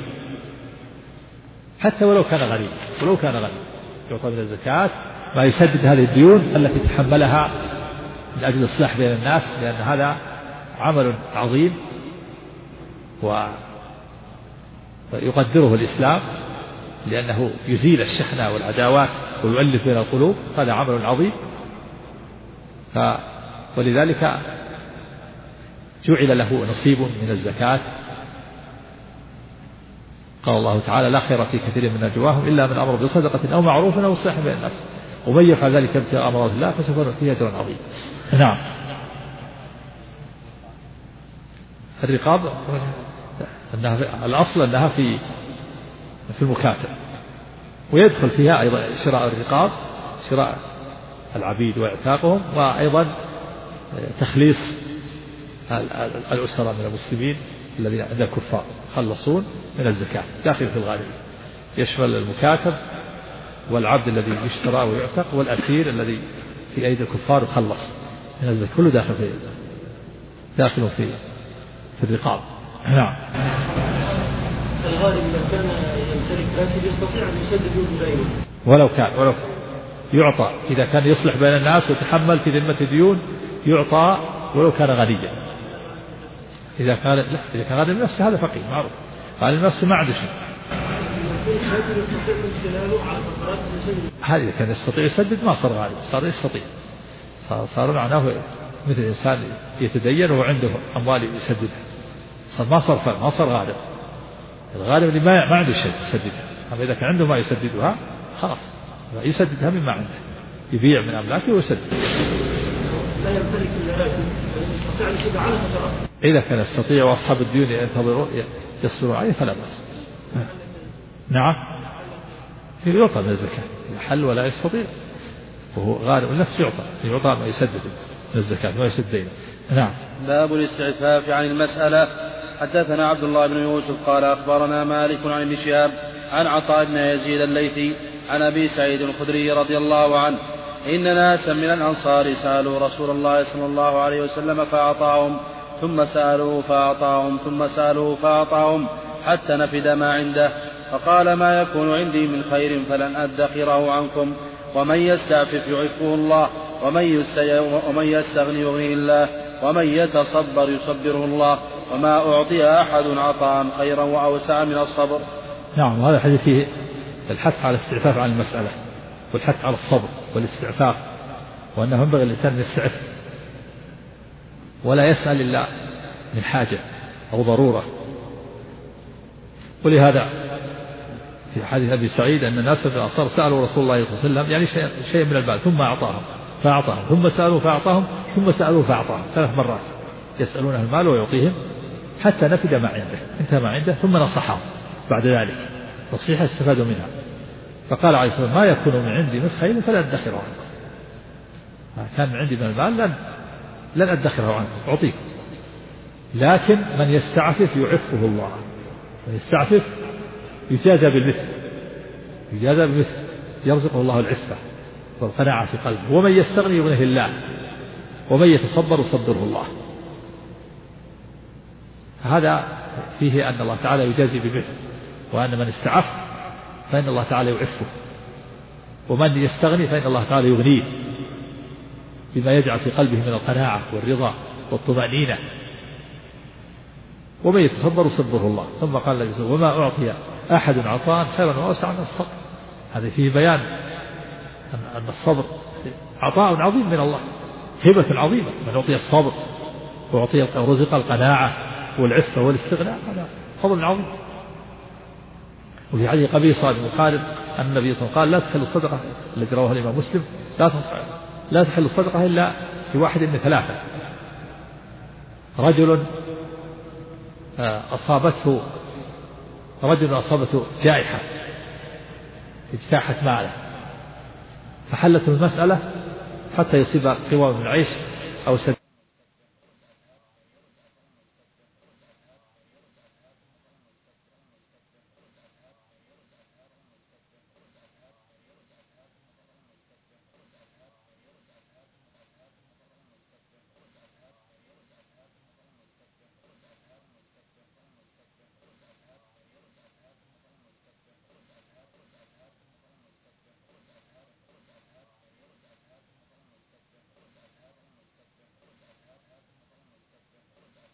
حتى ولو كان غني، يعطى من الزكاة ما يسدد هذه الديون التي تحملها من أجل الإصلاح بين الناس، لأن هذا عمل عظيم ويقدره الإسلام، لأنه يزيل الشحنة والعداوات ويؤلف بين القلوب، هذا عمل عظيم. ولذلك جعل له نصيب من الزكاة. قال الله تعالى: لا خير في كثير من نجواهم إلا من أمر بصدقة أو معروف أو إصلاح بين الناس، ومن يفعل ذلك ابتغاء مرضات الله فسوف نؤتيه أجرا عظيما. نعم. الرقاب الأصل أنها في المكاتب، ويدخل فيها أيضا شراء الرقاب، شراء العبيد واعتاقهم، وأيضا تخليص الأسرى من المسلمين الذين عند الكفار خلصون من الزكاة، داخل في الغالب، يشمل المكاتب والعبد الذي يشترى ويعتق والأسير الذي في أيدي الكفار يخلص من الزكاة، كله داخل في الرقاب. نعم. الغالب إذا كان يمتلك كاتب يستطيع أن يسدد بدينه، ولو كان يعطى، إذا كان يصلح بين الناس وتحمل في ذمة ديون يعطى ولو كان غنيا. إذا كان غني بنفسه هذا فقير معروف، قال النفس ما عنده شيء. هذا إذا كان يستطيع يسدد ما صار غالب، صار يستطيع، صار معناه مثل إنسان يتدين وعنده أموال يسددها، ما صار غالب. الغالب اللي ما عنده شيء يسددها، أما إذا كان عنده ما يسددها خلاص يسددها مما عنده، يبيع من أملاكه ويسدد. لا يمتلك إلا يستطيع أن يسدد على فترات. إذا كان يستطيع وأصحاب الديون ينتظرون يصبرون عليه فلا بأس. نعم. يعطى من الزكاة، حل ولا يستطيع وهو غالب النفس يعطى ما يسدد من الزكاة ما يسدد دينه. نعم. باب الاستعفاف عن المسألة. حدثنا عبد الله بن يوسف قال أخبرنا مالك عن ابن شهاب عن عطاء بن يزيد الليثي عن أبي سعيد الخدري رضي الله عنه إن ناسا من الأنصار سألوا رسول الله صلى الله عليه وسلم فأعطاهم، ثم سألوه فأعطاهم، ثم سألوه فأعطاهم، حتى نفد ما عنده، فقال: ما يكون عندي من خير فلن أدخره عنكم، ومن يستعفف يعفه الله، ومن يستغني يغنيه الله، ومن يتصبر يصبره الله، وما أعطي أحد عطاء خيرا وأوسع من الصبر. نعم. وهذا الحديث فيه الحث على الاستعفاف عن المسألة، والحث على الصبر والاستعفاف، وأنه ينبغي الإنسان أن يستعف ولا يسأل إلا من حاجة أو ضرورة. ولهذا في حديث أبي سعيد أن الناس من الأنصار سألوا رسول الله صلى الله عليه وسلم يعني شيء من المال ثم أعطاهم فأعطاهم، ثم سألوا فأعطاهم، ثم سألوا فأعطاهم، 3 مرات يسألونه المال ويعطيهم حتى نفد ما عنده، انتهى ما عنده، ثم نصحهم بعد ذلك نصيحة استفادوا منها. فقال عليه الصلاة والسلام: ما يكون من عندي من خير فلا أدخره عنكم، ما كان من عندي من المال لن أدخره عنكم أعطيكم، لكن من يستعفف يعفه الله، من يستعفف يجازى بالمثل، يرزقه الله العفة والقناعة في قلبه، ومن يستغني يغنيه الله، ومن يتصبر يصبره الله. هذا فيه أن الله تعالى يجازي بمثل، وأن من استعف فإن الله تعالى يعفه، ومن يستغني فإن الله تعالى يغنيه بما يجعل في قلبه من القناعة والرضا والطمأنينة، ومن يتصبر يصبره الله. ثم قال الله: وما أعطي أحد عطاء خيرا وأوسع من الصبر. هذا فيه بيان أن الصبر عطاء عظيم من الله، هبة عظيمة. من أعطي الصبر وأعطي رزق القناعة والعفة والاستغناء هذا فضل عظيم. وفي حديث قبيصة بن خالد أن النبي صلى الله عليه وسلم قال لا تحل الصدقة، الذي رواه الإمام مسلم لا تحل الصدقة إلا لواحد من ثلاثة: رجل أصابته جائحة اجتاحت ماله فحلت المسألة حتى يصيب قوام من العيش أو سد